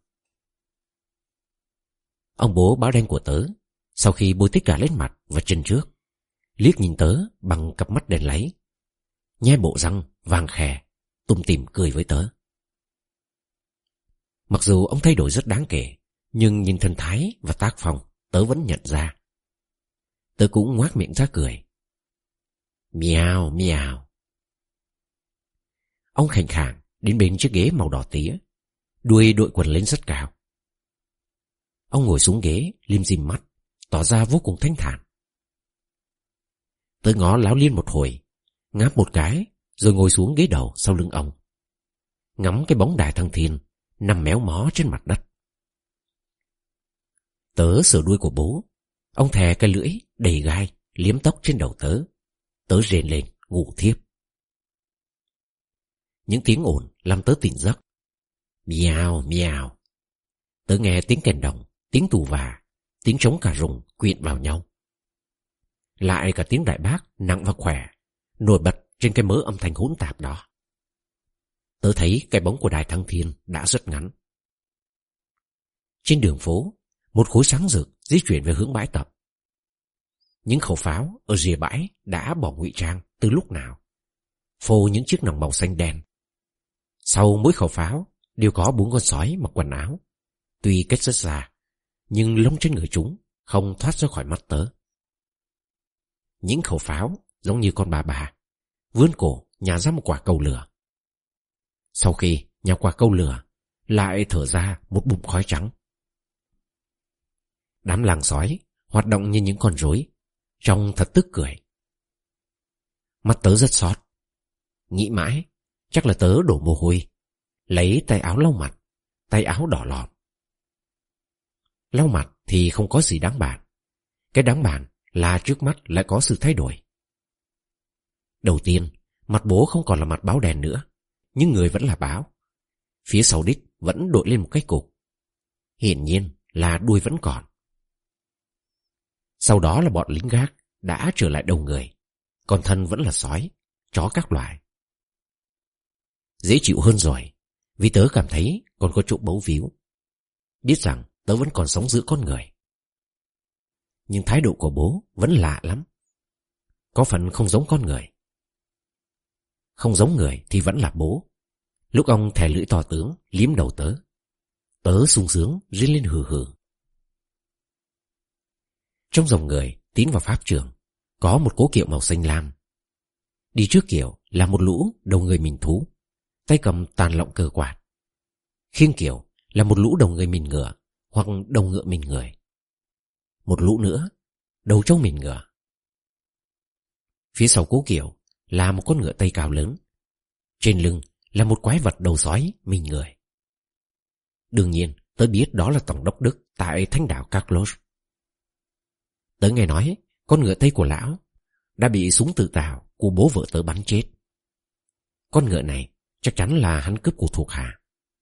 Ông bố báo đen của tớ, sau khi bôi tích cả lên mặt và chân trước, liếc nhìn tớ bằng cặp mắt đèn láy, nhe bộ răng vàng khè, tủm tỉm cười với tớ. Mặc dù ông thay đổi rất đáng kể, nhưng nhìn thần thái và tác phong, tớ vẫn nhận ra. Tớ cũng ngoác miệng ra cười. Miào miào. Ông khành khàng đến bên chiếc ghế màu đỏ tía, đuôi đội quần lên rất cao. Ông ngồi xuống ghế, lim dim mắt, tỏ ra vô cùng thanh thản. Tớ ngó láo liên một hồi, ngáp một cái, rồi ngồi xuống ghế đầu sau lưng ông, ngắm cái bóng đài thăng thiên nằm méo mó trên mặt đất. Tớ sờ đuôi của bố. Ông thè cái lưỡi đầy gai liếm tóc trên đầu tớ. Tớ rền lên, ngủ thiếp. Những tiếng ồn làm tớ tỉnh giấc. Miao, miao. Tớ nghe tiếng kèn đồng, tiếng tù và, tiếng trống cà rùng quyện vào nhau. Lại cả tiếng đại bác nặng và khỏe nổi bật trên cái mớ âm thanh hỗn tạp đó. Tớ thấy cái bóng của Đài Thăng Thiên đã rất ngắn. Trên đường phố, một khối sáng rực di chuyển về hướng bãi tập. Những khẩu pháo ở rìa bãi đã bỏ ngụy trang từ lúc nào, phô những chiếc nòng màu xanh đen. Sau mỗi khẩu pháo đều có bốn con sói mặc quần áo, tuy cách rất xa, nhưng lông trên người chúng không thoát ra khỏi mắt tớ. Những khẩu pháo giống như con bà bà, vươn cổ nhả ra một quả cầu lửa. Sau khi nhả quả cầu lửa, lại thở ra một bụng khói trắng. Đám làng sói hoạt động như những con rối, trông thật tức cười. Mắt tớ rất xót. Nghĩ mãi, chắc là tớ đổ mồ hôi, lấy tay áo lau mặt, tay áo đỏ lòm. Lau mặt thì không có gì đáng bàn. Cái đáng bàn là trước mắt lại có sự thay đổi. Đầu tiên, mặt bố không còn là mặt báo đèn nữa, nhưng người vẫn là báo. Phía sau đít vẫn đội lên một cái cục. Hiển nhiên là đuôi vẫn còn. Sau đó là bọn lính gác đã trở lại đầu người, còn thân vẫn là sói, chó các loài. Dễ chịu hơn rồi, vì tớ cảm thấy còn có chỗ bấu víu. Biết rằng tớ vẫn còn sống giữa con người. Nhưng thái độ của bố vẫn lạ lắm. Có phần không giống con người. Không giống người thì vẫn là bố. Lúc ông thè lưỡi to tướng liếm đầu tớ, tớ sung sướng rít lên hừ hừ. Trong dòng người tiến vào pháp trường, có một cố kiệu màu xanh lam. Đi trước kiệu là một lũ đầu người mình thú, tay cầm tàn lọng cờ quạt. Khiêng kiệu là một lũ đầu người mình ngựa hoặc đầu ngựa mình người. Một lũ nữa, đầu trâu mình ngựa. Phía sau cố kiệu là một con ngựa tây cao lớn. Trên lưng là một quái vật đầu sói mình người. Đương nhiên tớ biết đó là tổng đốc Đức tại Thánh đảo Carlos. Tớ nghe nói con ngựa tây của lão đã bị súng tự tạo của bố vợ tớ bắn chết. Con ngựa này chắc chắn là hắn cướp của thuộc hạ.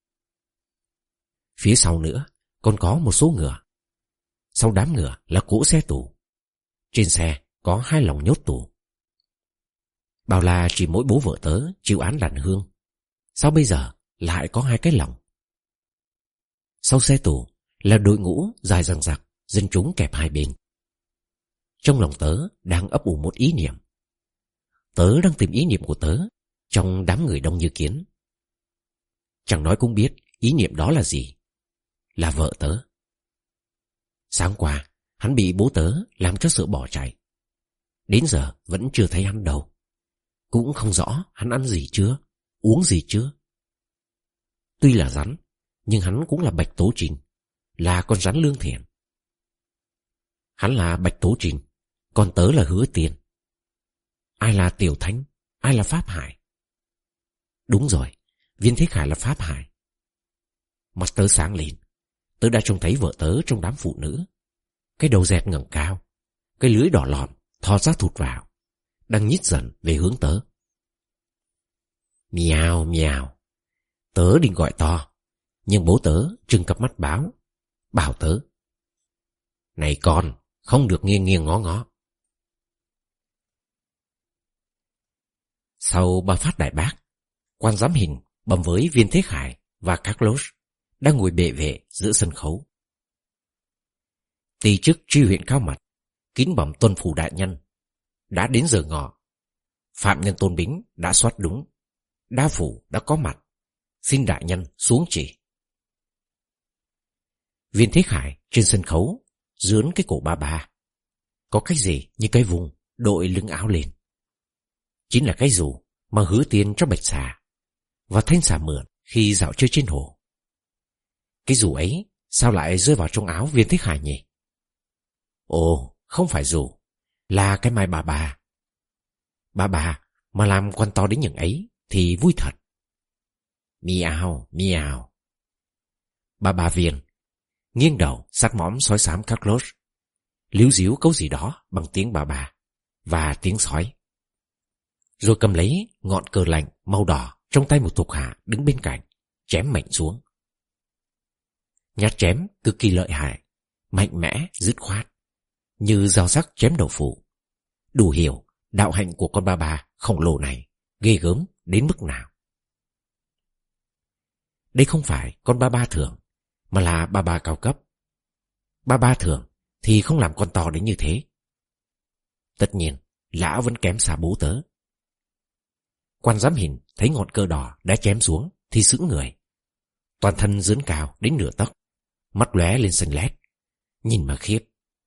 Phía sau nữa còn có một số ngựa. Sau đám ngựa là cỗ xe tù. Trên xe có hai lồng nhốt tù. Bảo là chỉ mỗi bố vợ tớ chịu án đàn hương, sao bây giờ lại có hai cái lồng? Sau xe tù là đội ngũ dài dằng dặc, dân chúng kẹp hai bên. Trong lòng tớ đang ấp ủ một ý niệm. Tớ đang tìm ý niệm của tớ trong đám người đông như kiến. Chẳng nói cũng biết ý niệm đó là gì. Là vợ tớ. Sáng qua hắn bị bố tớ làm cho sợ bỏ chạy. Đến giờ vẫn chưa thấy hắn đâu. Cũng không rõ hắn ăn gì chưa, uống gì chưa. Tuy là rắn, nhưng hắn cũng là Bạch Tố Trình, là con rắn lương thiện. Hắn là Bạch Tố Trình, còn tớ là Hứa Tiền. Ai là Tiểu Thánh, ai là Pháp Hải? Đúng rồi, Viên Thế Khải là Pháp Hải. Mắt tớ sáng lên. Tớ đã trông thấy vợ tớ trong đám phụ nữ. Cái đầu dẹt ngẩng cao, cái lưỡi đỏ lòm thò ra thụt vào, đang nhích dần về hướng tớ. Miao miao. Tớ định gọi to, nhưng bố tớ trừng cặp mắt báo, bảo tớ: Này con, không được nghiêng nghiêng ngó ngó. Sau ba phát đại bác, quan giám hình bầm với Viên Thế Khải và Carlos đang ngồi bệ vệ giữa sân khấu. Ty chức tri huyện cao mặt kín bẩm tuân phủ đại nhân: Đã đến giờ ngọ, phạm nhân Tôn Bính đã soát đúng, đa phủ đã có mặt, xin đại nhân xuống chỉ. Viên Thế Khải trên sân khấu dướn cái cổ ba ba, có cái gì như cái vùng đội lưng áo lên. Chính là cái dù mà Hứa Tiên cho Bạch Xà và Thanh Xà mượn khi dạo chơi trên hồ. Cái dù ấy sao lại rơi vào trong áo Viên Thế Khải nhỉ? Ồ, không phải dù, là cái mai bà bà. Bà bà mà làm quan to đến những ấy thì vui thật. Miao, miao. Bà bà Viên nghiêng đầu sát móm sói xám Carlos, líu díu câu gì đó bằng tiếng bà bà. và tiếng sói. Rồi cầm lấy ngọn cờ lạnh màu đỏ trong tay một thuộc hạ đứng bên cạnh, chém mạnh xuống. Nhát chém cực kỳ lợi hại, mạnh mẽ, dứt khoát, như dao sắc chém đậu phụ. Đủ hiểu đạo hạnh của con ba ba khổng lồ này ghê gớm đến mức nào. Đây không phải con ba ba thường, mà là ba ba cao cấp. Ba ba thường thì không làm con to đến như thế. Tất nhiên, lão vẫn kém xa bố tớ. Quan giám hình thấy ngọn cờ đỏ đã chém xuống thì sững người. Toàn thân dướn cao đến nửa tấc, mắt lóe lên xanh lét, nhìn mà khiếp.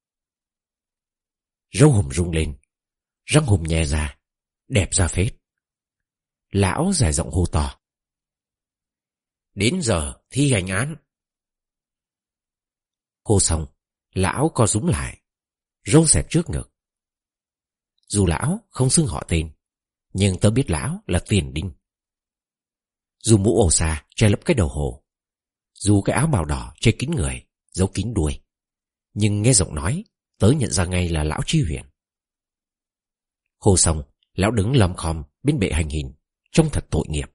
Râu hùm rung lên, răng hùm nhè ra, đẹp ra phết. Lão dài giọng hô to: "Đến giờ thi hành án." Hô xong, lão co rúm lại, râu xẹp trước ngực. Dù lão không xưng họ tên, nhưng tớ biết lão là Tiền Đinh. Dù mũ ổ xà che lấp cái đầu hổ, dù cái áo bào đỏ che kín người, giấu kín đuôi, nhưng nghe giọng nói, tớ nhận ra ngay là lão Tri Huyện. Hô xong, lão đứng lom khom bên bệ hành hình, trông thật tội nghiệp.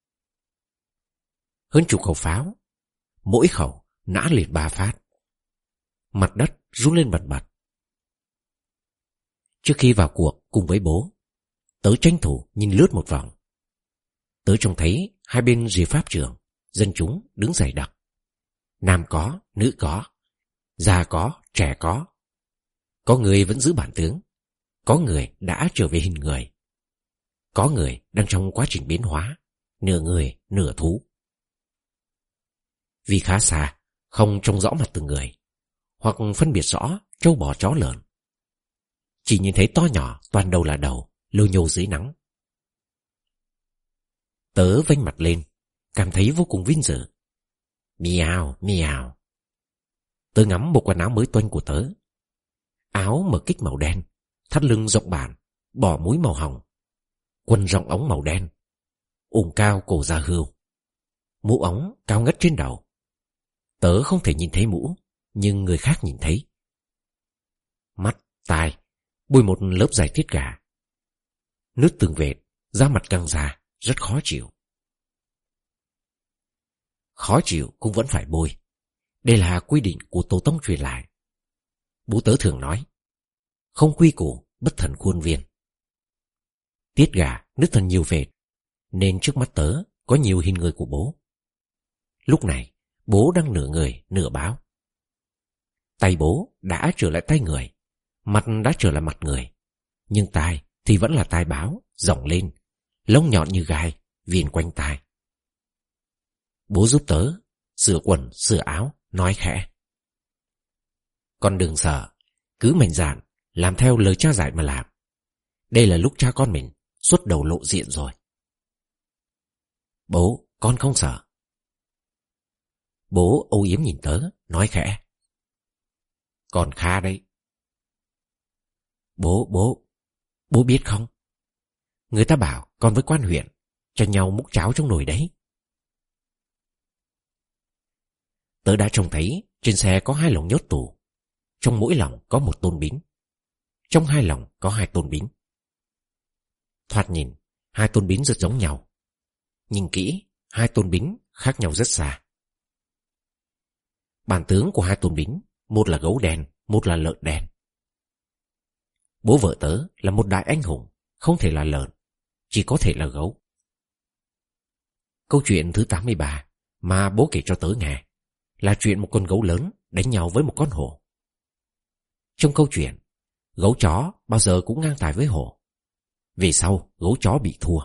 Hơn chục khẩu pháo, mỗi khẩu nã liệt ba phát. Mặt đất run lên bần bật. Trước khi vào cuộc cùng với bố, tớ tranh thủ nhìn lướt một vòng. Tớ trông thấy hai bên rìa pháp trường, dân chúng đứng dày đặc. Nam có, nữ có, già có, trẻ có. Có người vẫn giữ bản tướng, có người đã trở về hình người, có người đang trong quá trình biến hóa, nửa người, nửa thú. Vì khá xa, không trông rõ mặt từng người, hoặc phân biệt rõ trâu bò chó lợn. Chỉ nhìn thấy to nhỏ toàn đầu là đầu, lô nhô dưới nắng. Tớ vênh mặt lên, cảm thấy vô cùng vinh dự. Miao, miao. Tớ ngắm bộ quần áo mới toanh của tớ. Áo mở kích màu đen, thắt lưng rộng bản, bỏ múi màu hồng, quần rộng ống màu đen, ủng cao cổ da hươu, mũ ống cao ngất trên đầu. Tớ không thể nhìn thấy mũ, nhưng người khác nhìn thấy. Mắt, tai bôi một lớp giải tiết gà. Nước từng vệt, da mặt căng ra, rất khó chịu. Khó chịu cũng vẫn phải bôi. Đây là quy định của tổ tông truyền lại. Bố tớ thường nói, không quy củ, bất thần khuôn viên. Tiết gà, nước thần nhiều vệt, nên trước mắt tớ có nhiều hình người của bố. Lúc này, bố đang nửa người, nửa báo. Tay bố đã trở lại tay người, mặt đã trở lại mặt người, nhưng tai thì vẫn là tai báo, rộng lên, lông nhọn như gai, viền quanh tai. Bố giúp tớ sửa quần, sửa áo, nói khẽ: "Con đừng sợ, cứ mạnh dạn, làm theo lời cha dạy mà làm. Đây là lúc cha con mình xuất đầu lộ diện rồi." "Bố, con không sợ." Bố âu yếm nhìn tớ, nói khẽ: "Còn khá đấy." Bố, bố, bố biết không? Người ta bảo con với quan huyện tranh nhau múc cháo trong nồi đấy. Tớ đã trông thấy trên xe có hai lồng nhốt tù. Trong mỗi lồng có một tôn bính. Trong hai lồng có hai tôn bính. Thoạt nhìn, hai tôn bính rất giống nhau. Nhìn kỹ, hai tôn bính khác nhau rất xa. Bản tướng của hai tôn bính, một là gấu đen, một là lợn đen. Bố vợ tớ là một đại anh hùng, không thể là lợn, chỉ có thể là gấu. Câu chuyện thứ tám mươi ba mà bố kể cho tớ nghe là chuyện một con gấu lớn đánh nhau với một con hổ. Trong câu chuyện, gấu chó bao giờ cũng ngang tài với hổ. Về sau, gấu chó bị thua.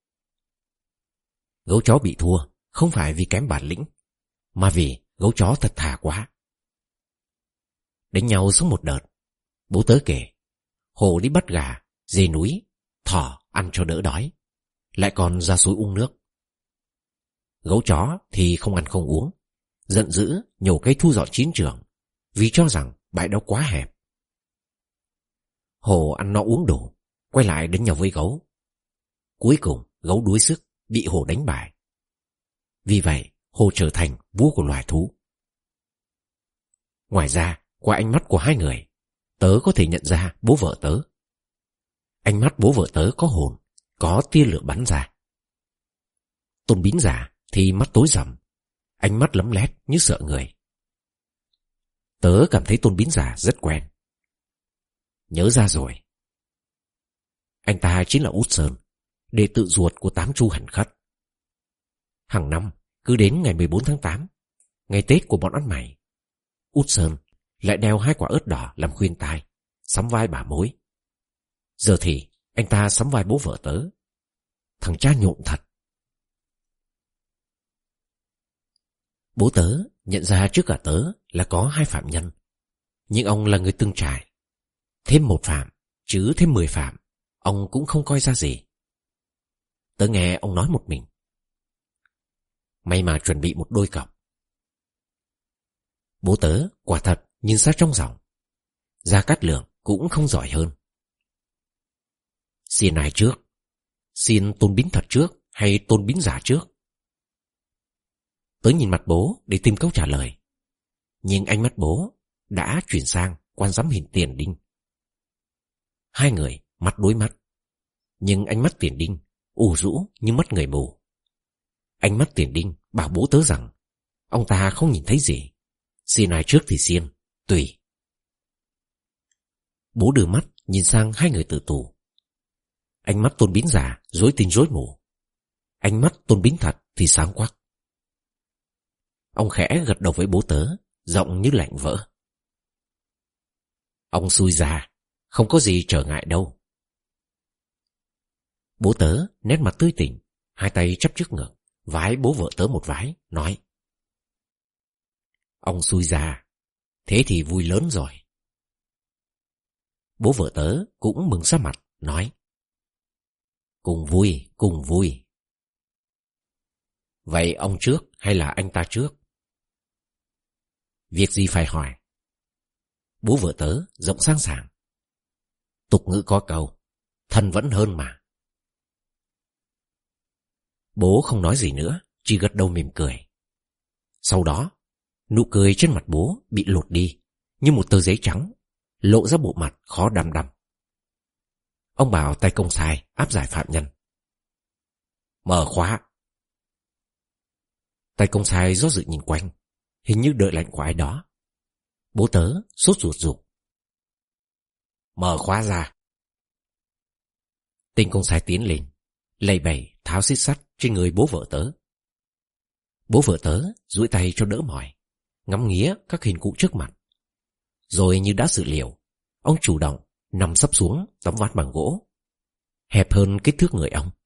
Gấu chó bị thua không phải vì kém bản lĩnh, mà vì gấu chó thật thà quá. Đánh nhau xuống một đợt, bố tớ kể, hổ đi bắt gà, dê núi, thỏ ăn cho đỡ đói, lại còn ra suối uống nước. Gấu chó thì không ăn không uống, giận dữ nhổ cây thu dọn chiến trường, vì cho rằng bãi đó quá hẹp. Hổ ăn no uống đủ, quay lại đánh nhau với gấu. Cuối cùng gấu đuối sức, bị hổ đánh bại. Vì vậy hổ trở thành vua của loài thú. Ngoài ra, qua ánh mắt của hai người, tớ có thể nhận ra bố vợ tớ. Ánh mắt bố vợ tớ có hồn, có tia lửa bắn ra. Tôn Bín Giả thì mắt tối rầm, ánh mắt lấm lét như sợ người. Tớ cảm thấy Tôn Bín Giả rất quen. Nhớ ra rồi. Anh ta chính là Út Sơn, đệ tử ruột của Tám Chu Hẳn Khất. Hàng năm, cứ đến ngày mười bốn tháng tám, ngày Tết của bọn ăn mày, Út Sơn lại đeo hai quả ớt đỏ làm khuyên tai, sắm vai bà mối. Giờ thì anh ta sắm vai bố vợ tớ. Thằng cha nhộn thật. Bố tớ nhận ra trước cả tớ là có hai phạm nhân, nhưng ông là người từng trải. Thêm một phạm, chứ thêm mười phạm, ông cũng không coi ra gì. Tớ nghe ông nói một mình. May mà chuẩn bị một đôi cọc. Bố tớ quả thật nhìn xa trong dòng. Gia Cát Lượng cũng không giỏi hơn. Xin ai trước? Xin Tôn Bín Thật trước hay Tôn Bín Giả trước? Tớ nhìn mặt bố để tìm câu trả lời, nhưng ánh mắt bố đã chuyển sang quan giám hình Tiền Đinh. Hai người mắt đối mắt, nhưng ánh mắt Tiền Đinh ù rũ như mắt người mù. Ánh mắt Tiền Đinh bảo bố tớ rằng ông ta không nhìn thấy gì. Xin ai trước thì xin, tùy. Bố đưa mắt nhìn sang hai người tử tù. Ánh mắt Tôn Bín Giả rối tinh rối mù, ánh mắt Tôn Bín Thật thì sáng quắc. Ông khẽ gật đầu với bố tớ, giọng như lạnh vỡ. Ông xui ra, không có gì trở ngại đâu. Bố tớ nét mặt tươi tỉnh, hai tay chắp trước ngực, vái bố vợ tớ một vái, nói: Ông xui ra, thế thì vui lớn rồi. Bố vợ tớ cũng mừng ra mặt, nói: Cùng vui, cùng vui. Vậy ông trước hay là anh ta trước? Việc gì phải hỏi? Bố vợ tớ rộng sang sảng. Tục ngữ có câu, thân vẫn hơn mà. Bố không nói gì nữa, chỉ gật đầu mỉm cười. Sau đó, nụ cười trên mặt bố bị lột đi, như một tờ giấy trắng, lộ ra bộ mặt khó đăm đăm. Ông bảo tay công sai áp giải phạm nhân. Mở khóa. Tay công sai do dự nhìn quanh, hình như đợi lệnh của ai đó. Bố tớ sốt ruột giục: Mở khóa ra. Tên công sai tiến lên, lầy bầy tháo xích sắt trên người bố vợ tớ. Bố vợ tớ duỗi tay cho đỡ mỏi, ngắm nghía các hình cụ trước mặt. Rồi như đã dự liệu, ông chủ động nằm sấp xuống tấm ván bằng gỗ, hẹp hơn kích thước người ông.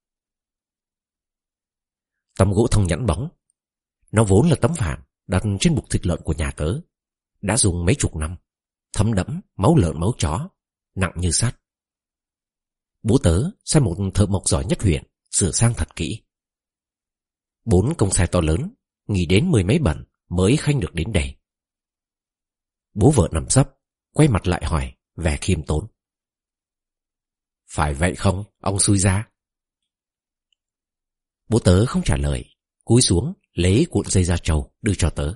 Tấm gỗ thông nhẵn bóng. Nó vốn là tấm phản đặt trên bục thịt lợn của nhà tớ, đã dùng mấy chục năm, thấm đẫm máu lợn máu chó, nặng như sắt. Bố tớ sai một thợ mộc giỏi nhất huyện sửa sang thật kỹ. Bốn công sai to lớn, nghỉ đến mười mấy bận mới khanh được đến đây. Bố vợ nằm sấp, quay mặt lại hỏi, vẻ khiêm tốn: Phải vậy không, ông xui ra? Bố tớ không trả lời, cúi xuống lấy cuộn dây da trâu đưa cho tớ.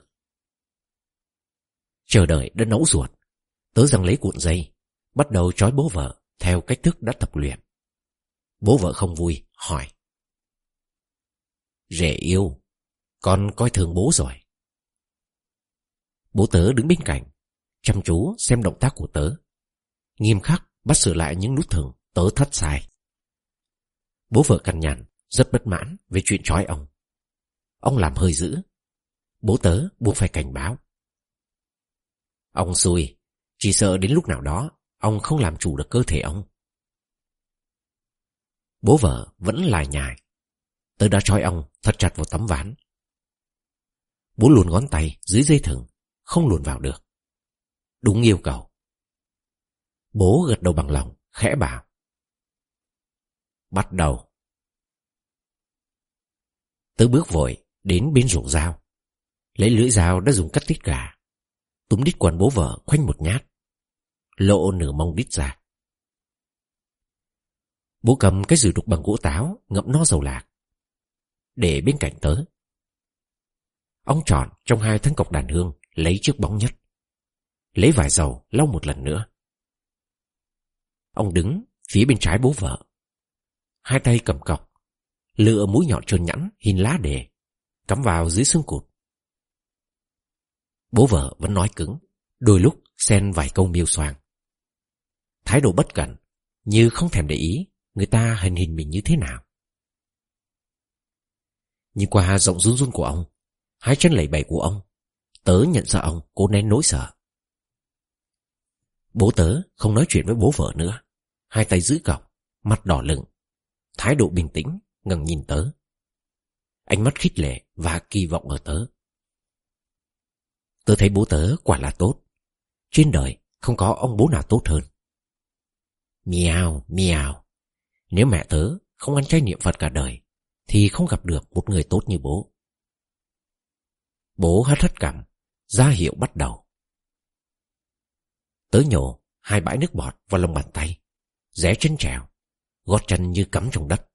Chờ đợi đã nấu ruột, tớ giằng lấy cuộn dây, bắt đầu trói bố vợ theo cách thức đã tập luyện. Bố vợ không vui, hỏi: Rể yêu, con coi thường bố rồi. Bố tớ đứng bên cạnh, chăm chú xem động tác của tớ, nghiêm khắc bắt sửa lại những nút thừng tớ thất sai. Bố vợ cằn nhằn, rất bất mãn về chuyện trói ông. Ông làm hơi dữ. Bố tớ buộc phải cảnh báo: Ông xui, chỉ sợ đến lúc nào đó ông không làm chủ được cơ thể ông. Bố vợ vẫn lải nhải. Tớ đã trói ông thật chặt vào tấm ván. Bố luồn ngón tay dưới dây thừng, không luồn vào được. Đúng yêu cầu. Bố gật đầu bằng lòng, khẽ bảo: Bắt đầu. Tớ bước vội đến bên rổ dao, lấy lưỡi dao đã dùng cắt tiết gà, túm đít quần bố vợ khoanh một nhát, lộ nửa mông đít ra. Bố cầm cái dùi đục bằng gỗ táo ngậm no dầu lạc, để bên cạnh tớ. Ông tròn trong hai thanh cọc đàn hương lấy chiếc bóng nhất, lấy vải dầu lau một lần nữa. Ông đứng phía bên trái bố vợ. Hai tay cầm cọc, lựa mũi nhọn trơn nhẵn hình lá đề, cắm vào dưới xương cụt. Bố vợ vẫn nói cứng, đôi lúc xen vài câu miêu xoang. Thái độ bất cẩn, như không thèm để ý người ta hành hình mình như thế nào. Nhưng qua giọng run run của ông, hai chân lẩy bẩy của ông, tớ nhận ra ông cố nén nỗi sợ. Bố tớ không nói chuyện với bố vợ nữa, hai tay giữ cọc, mặt đỏ lựng, thái độ bình tĩnh, ngẩng nhìn tớ. Ánh mắt khích lệ và kỳ vọng ở tớ. Tớ thấy bố tớ quả là tốt. Trên đời không có ông bố nào tốt hơn. Miao, miao. Nếu mẹ tớ không ăn chay niệm Phật cả đời thì không gặp được một người tốt như bố. Bố hất hất cằm, ra hiệu bắt đầu. Tớ nhổ hai bãi nước bọt vào lòng bàn tay, rẽ chân trèo, gót chân như cắm trong đất.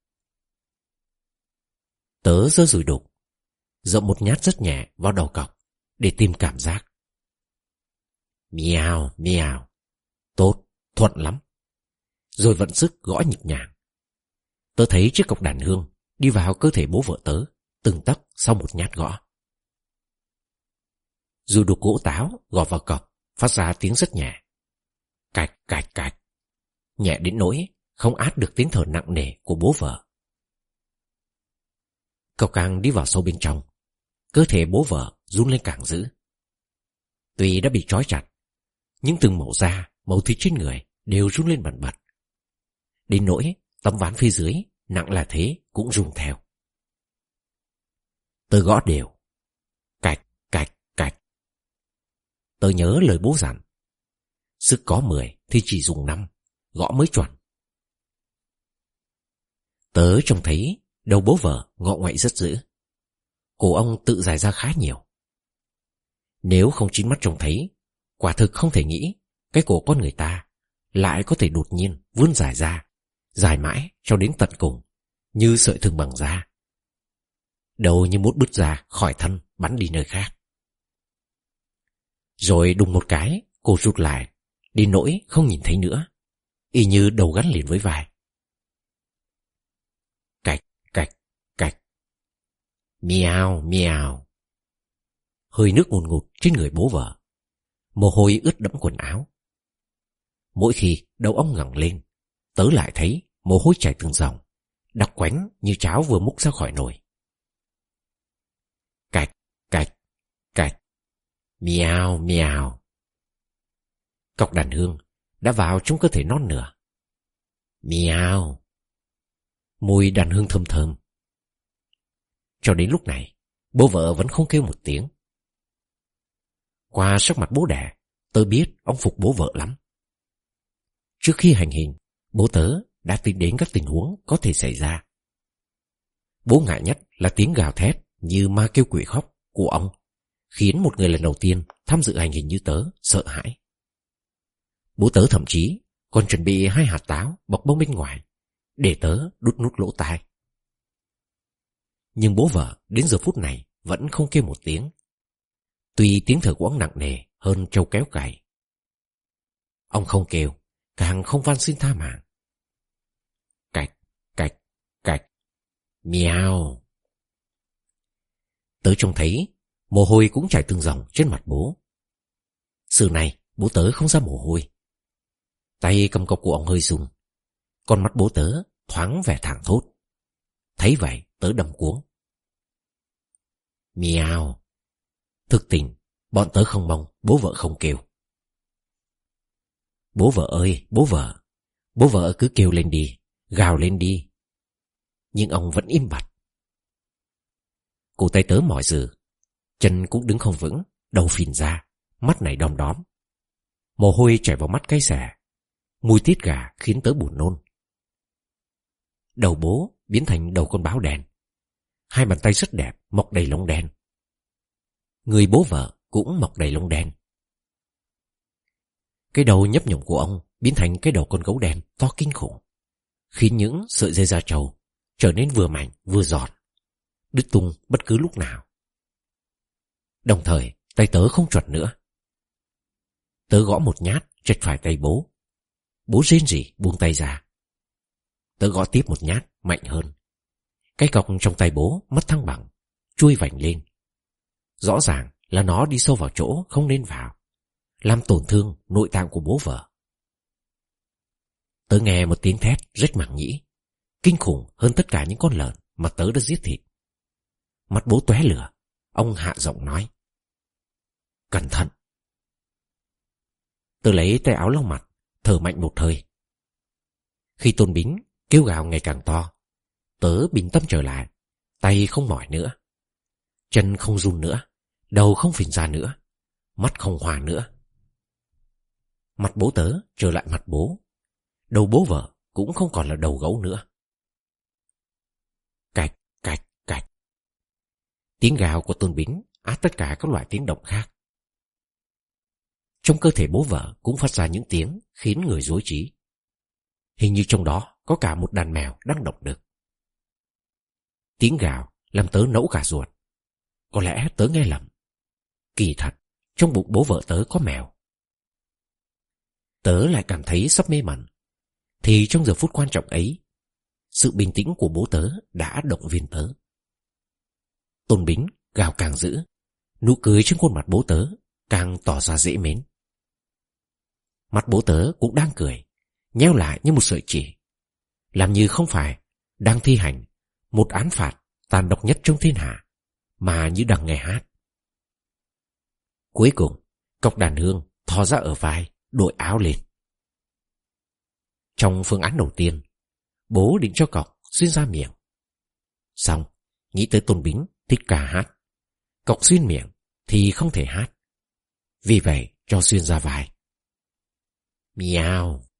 Tớ giơ rùi đục, dậm một nhát rất nhẹ vào đầu cọc để tìm cảm giác. Miao, miao. Tốt, thuận lắm. Rồi vận sức gõ nhịp nhàng. Tớ thấy chiếc cọc đàn hương đi vào cơ thể bố vợ tớ, từng tấc sau một nhát gõ. Rùi đục gỗ táo gõ vào cọc, phát ra tiếng rất nhẹ. Cạch, cạch, cạch. Nhẹ đến nỗi không át được tiếng thở nặng nề của bố vợ. Cọc càng đi vào sâu bên trong, cơ thể bố vợ run lên càng dữ. Tuy đã bị trói chặt, nhưng từng màu da, màu thịt trên người đều run lên bần bật. Đến nỗi tấm ván phía dưới nặng là thế cũng rung theo. Tớ gõ đều. Cạch, cạch, cạch. Tớ nhớ lời bố dặn. Sức có mười thì chỉ dùng năm, gõ mới chuẩn. Tớ trông thấy đầu bố vợ ngọ ngoại rất dữ. Cổ ông tự dài ra khá nhiều. Nếu không chính mắt trông thấy, quả thực không thể nghĩ cái cổ con người ta lại có thể đột nhiên vươn dài ra, dài mãi cho đến tận cùng, như sợi thừng bằng da. Đầu như muốn bứt ra khỏi thân, bắn đi nơi khác. Rồi đùng một cái, cô rụt lại, đến nỗi không nhìn thấy nữa, y như đầu gắn liền với vai. Cạch, cạch, cạch. Miao, miao. Hơi nước ngùn ngụt trên người bố vợ, mồ hôi ướt đẫm quần áo. Mỗi khi đầu ông ngẩng lên, tớ lại thấy mồ hôi chảy từng dòng, đặc quánh như cháo vừa múc ra khỏi nồi. Cạch, cạch, cạch. Miao, miao. Cọc đàn hương đã vào trong cơ thể non nửa. Miao. Mùi đàn hương thơm thơm. Cho đến lúc này, bố vợ vẫn không kêu một tiếng. Qua sắc mặt bố đẻ, tớ biết ông phục bố vợ lắm. Trước khi hành hình, bố tớ đã tính đến các tình huống có thể xảy ra. Bố ngại nhất là tiếng gào thét như ma kêu quỷ khóc của ông, khiến một người lần đầu tiên tham dự hành hình như tớ sợ hãi. Bố tớ thậm chí còn chuẩn bị hai hạt táo bọc bông bên ngoài để tớ đút nút lỗ tai. Nhưng bố vợ đến giờ phút này vẫn không kêu một tiếng, tuy tiếng thở của ông nặng nề hơn trâu kéo cày. Ông không kêu, càng không van xin tha mạng. Cạch, cạch, cạch. Miao. Tớ trông thấy mồ hôi cũng chảy từng dòng trên mặt bố. Xưa này bố tớ không ra mồ hôi. Tay cầm cọc của ông hơi rung. Con mắt bố tớ thoáng vẻ thảng thốt. Thấy vậy tớ đâm cuống. Miao. Thực tình bọn tớ không mong bố vợ không kêu. Bố vợ ơi, bố vợ. Bố vợ cứ kêu lên đi, gào lên đi. Nhưng ông vẫn im bặt. Cổ tay tớ mỏi rừ, chân cũng đứng không vững, đầu phìn ra, mắt này đom đóm. Mồ hôi chảy vào mắt cay xè, mùi tiết gà khiến tớ buồn nôn. Đầu bố biến thành đầu con báo đen. Hai bàn tay rất đẹp, mọc đầy lông đen. Người bố vợ cũng mọc đầy lông đen. Cái đầu nhấp nhổm của ông biến thành cái đầu con gấu đen to kinh khủng, khiến những sợi dây da trâu trở nên vừa mảnh vừa giọt, đứt tung bất cứ lúc nào. Đồng thời tay tớ không chuẩn nữa. Tớ gõ một nhát chật phải tay bố. Bố rên rỉ buông tay ra, Tớ gõ tiếp một nhát mạnh hơn. Cái cọc trong tay bố mất thăng bằng, chui vành lên. Rõ ràng là nó đi sâu vào chỗ không nên vào, làm tổn thương nội tạng của bố vợ. Tớ nghe một tiếng thét rách màng nhĩ, kinh khủng hơn tất cả những con lợn mà tớ đã giết thịt. Mặt bố tóe lửa, ông hạ giọng nói: "Cẩn thận." Tớ lấy tay áo lau mặt, thở mạnh một hơi. Khi Tôn Bính kêu gào ngày càng to, tớ bình tâm trở lại, tay không mỏi nữa, chân không run nữa, đầu không phình ra nữa, mắt không hoa nữa. Mặt bố tớ trở lại mặt bố, đầu bố vợ cũng không còn là đầu gấu nữa. Cạch, cạch, cạch. Tiếng gào của Tôn Bính át tất cả các loại tiếng động khác. Trong cơ thể bố vợ cũng phát ra những tiếng khiến người rối trí. Hình như trong đó có cả một đàn mèo đang động đực. Tiếng gào làm tớ nẫu cả ruột. Có lẽ tớ nghe lầm. Kỳ thật, trong bụng bố vợ tớ có mèo. Tớ lại cảm thấy sắp mê mẩn. Thì trong giờ phút quan trọng ấy, sự bình tĩnh của bố tớ đã động viên tớ. Tôn Bính gào càng dữ, nụ cười trên khuôn mặt bố tớ càng tỏ ra dễ mến. Mặt bố tớ cũng đang cười, nheo lại như một sợi chỉ, làm như không phải đang thi hành một án phạt tàn độc nhất trong thiên hạ, mà như đang nghe hát. Cuối cùng, cọc đàn hương thò ra ở vai, đội áo lên. Trong phương án đầu tiên, bố định cho cọc xuyên ra miệng. Xong, nghĩ tới Tôn Bính thích ca hát, cọc xuyên miệng thì không thể hát, vì vậy cho xuyên ra vai. Miao.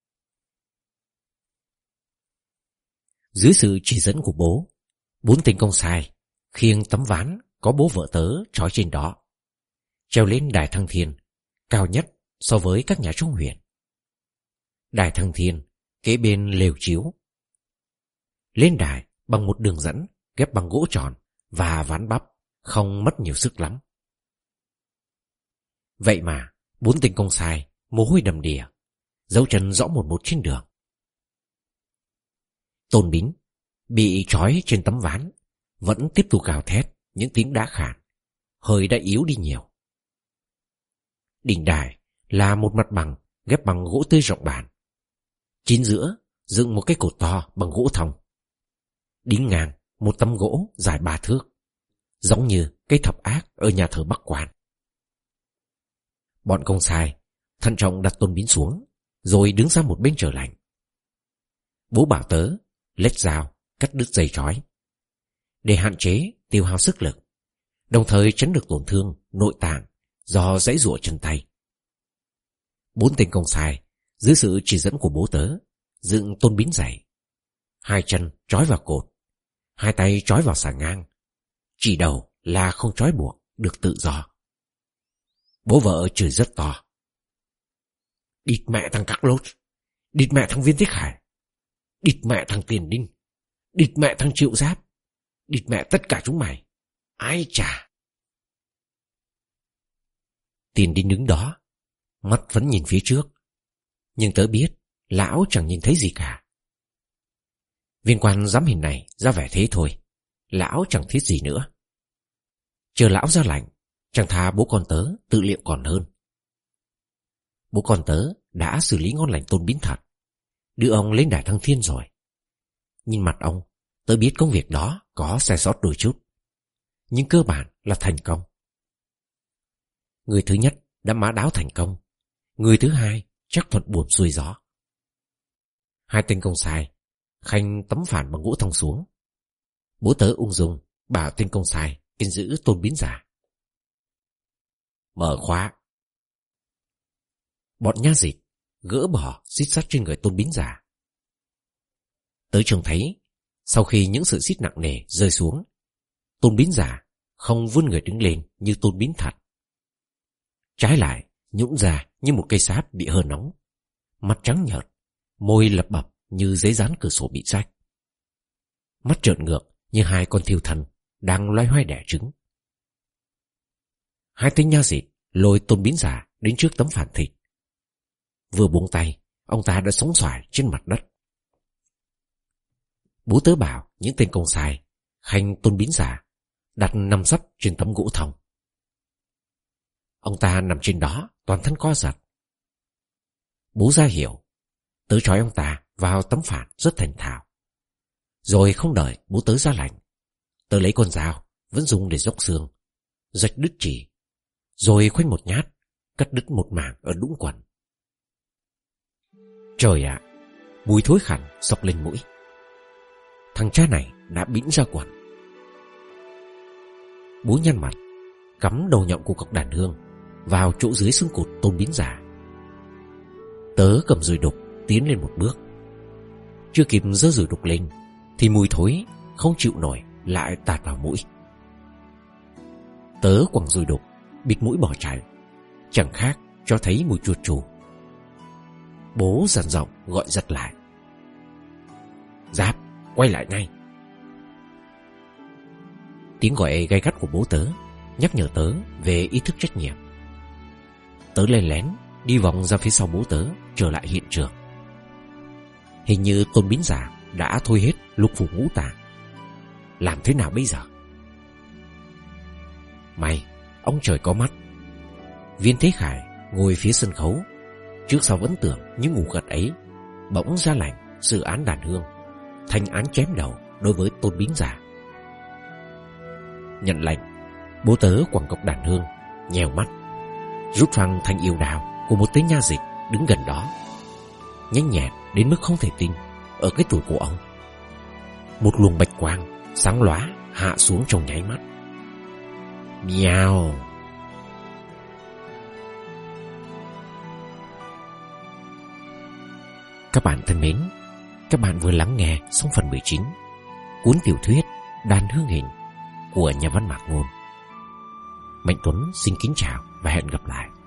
Dưới sự chỉ dẫn của bố, bốn tên công sai khiêng tấm ván có bố vợ tớ trói trên đó, treo lên đài thăng thiên, cao nhất so với các nhà trong huyện. Đài thăng thiên kế bên lều chiếu. Lên đài bằng một đường dẫn ghép bằng gỗ tròn và ván bắp, không mất nhiều sức lắm. Vậy mà bốn tên công sai mồ hôi đầm đìa, dấu chân rõ một một trên đường. Tôn Bính bị trói trên tấm ván vẫn tiếp tục gào thét những tiếng đã khản, hơi đã yếu đi nhiều. Đỉnh đài là một mặt bằng ghép bằng gỗ tươi rộng bản, chính giữa dựng một cái cột to bằng gỗ thòng, đính ngang một tấm gỗ dài ba thước, giống như cây thập ác ở nhà thờ Bắc Quan. Bọn công sai thận trọng đặt Tôn Bính xuống, rồi đứng sang một bên chờ lạnh. Bố bảo tớ lết dao cắt đứt dây trói, để hạn chế tiêu hao sức lực, đồng thời tránh được tổn thương nội tạng do giãy giụa chân tay. Bốn tên công sai dưới sự chỉ dẫn của bố tớ dựng Tôn Bính dậy, hai chân trói vào cột, hai tay trói vào xà ngang, chỉ đầu là không trói buộc được tự do. Bố vợ chửi rất to: "Địt mẹ thằng Các Lốt, địt mẹ thằng Viên Tích Hải, địt mẹ thằng Tiền Đinh, địt mẹ thằng Triệu Giáp, địt mẹ tất cả chúng mày. Ai chà." Tiền Đinh đứng đó, mắt vẫn nhìn phía trước, nhưng tớ biết lão chẳng nhìn thấy gì cả. Viên quan giám hình này ra vẻ thế thôi, lão chẳng thiết gì nữa. Chờ lão ra lệnh, chẳng thà bố con tớ tự liệu còn hơn. Bố con tớ đã xử lý ngon lành Tôn Bính thật, đưa ông lên đài thăng thiên rồi. Nhìn mặt ông, tớ biết công việc đó có sai sót đôi chút, nhưng cơ bản là thành công. Người thứ nhất đã mã đáo thành công, người thứ hai chắc thuận buồm xuôi gió. Hai tên công sai khanh tấm phản bằng gỗ thong xuống. Bố tớ ung dung bảo tên công sai canh giữ Tôn Bính giả. Mở khóa. Bọn nha dịch gỡ bỏ xít sắt trên người Tôn Bính giả. Tớ trông thấy sau khi những sự xít nặng nề rơi xuống, Tôn Bính giả không vươn người đứng lên như Tôn Bính thật. Trái lại nhũn ra như một cây sáp bị hơ nóng, mặt trắng nhợt, môi lập bập như giấy dán cửa sổ bị rách, mắt trợn ngược như hai con thiêu thân đang loay hoay đẻ trứng. Hai tên nha dịch lôi Tôn Bính giả đến trước tấm phản thịt. Vừa buông tay, ông ta đã sóng xoài trên mặt đất. Bố tớ bảo những tên công sai khanh Tôn Biến Giả đặt nằm sấp trên tấm gỗ thông. Ông ta nằm trên đó toàn thân co giật. Bố ra hiểu, tớ trói ông ta vào tấm phản rất thành thạo. Rồi không đợi bố tớ ra lệnh, tớ lấy con dao vẫn dùng để dốc xương, rạch đứt chỉ, rồi khoanh một nhát, cắt đứt một mảng ở đũng quần. Trời ạ, à, mùi thối khẳn xộc lên mũi. Thằng cha này đã bĩnh ra quần. Bố nhăn mặt, cắm đầu nhọn của cọc đàn hương vào chỗ dưới xương cụt Tôn Biến Giả. Tớ cầm dùi đục tiến lên một bước. Chưa kịp giơ dùi đục lên thì mùi thối không chịu nổi lại tạt vào mũi. Tớ quẳng dùi đục, bịt mũi bỏ chạy, chẳng khác cho thấy mùi chuột chù. Bố dằn giọng gọi giật lại: Giáp, quay lại ngay. Tiếng gọi gay gắt của bố tớ nhắc nhở tớ về ý thức trách nhiệm. Tớ len lén đi vòng ra phía sau bố tớ, trở lại hiện trường. Hình như Tôn Biến Giả đã thôi hết lục phủ ngũ tạng. Làm thế nào bây giờ? May ông trời có mắt. Viên Thế Khải ngồi phía sân khấu, trước sau vẫn tưởng những ngủ gật ấy, bỗng ra lệnh xử án đàn hương, thành án chém đầu đối với Tôn Biến Giả. Nhận lệnh, bố tớ quẳng cọc đàn hương, nhèo mắt, rút phăng thanh yêu đào của một tên nha dịch đứng gần đó, nhanh nhẹn đến mức không thể tin ở cái tuổi của ông. Một luồng bạch quang sáng lóa hạ xuống trong nháy mắt. Miao. Các bạn thân mến, các bạn vừa lắng nghe xong phần mười chín cuốn tiểu thuyết Đàn Hương Hình của nhà văn Mạc Ngôn. Mạnh Tuấn xin kính chào và hẹn gặp lại.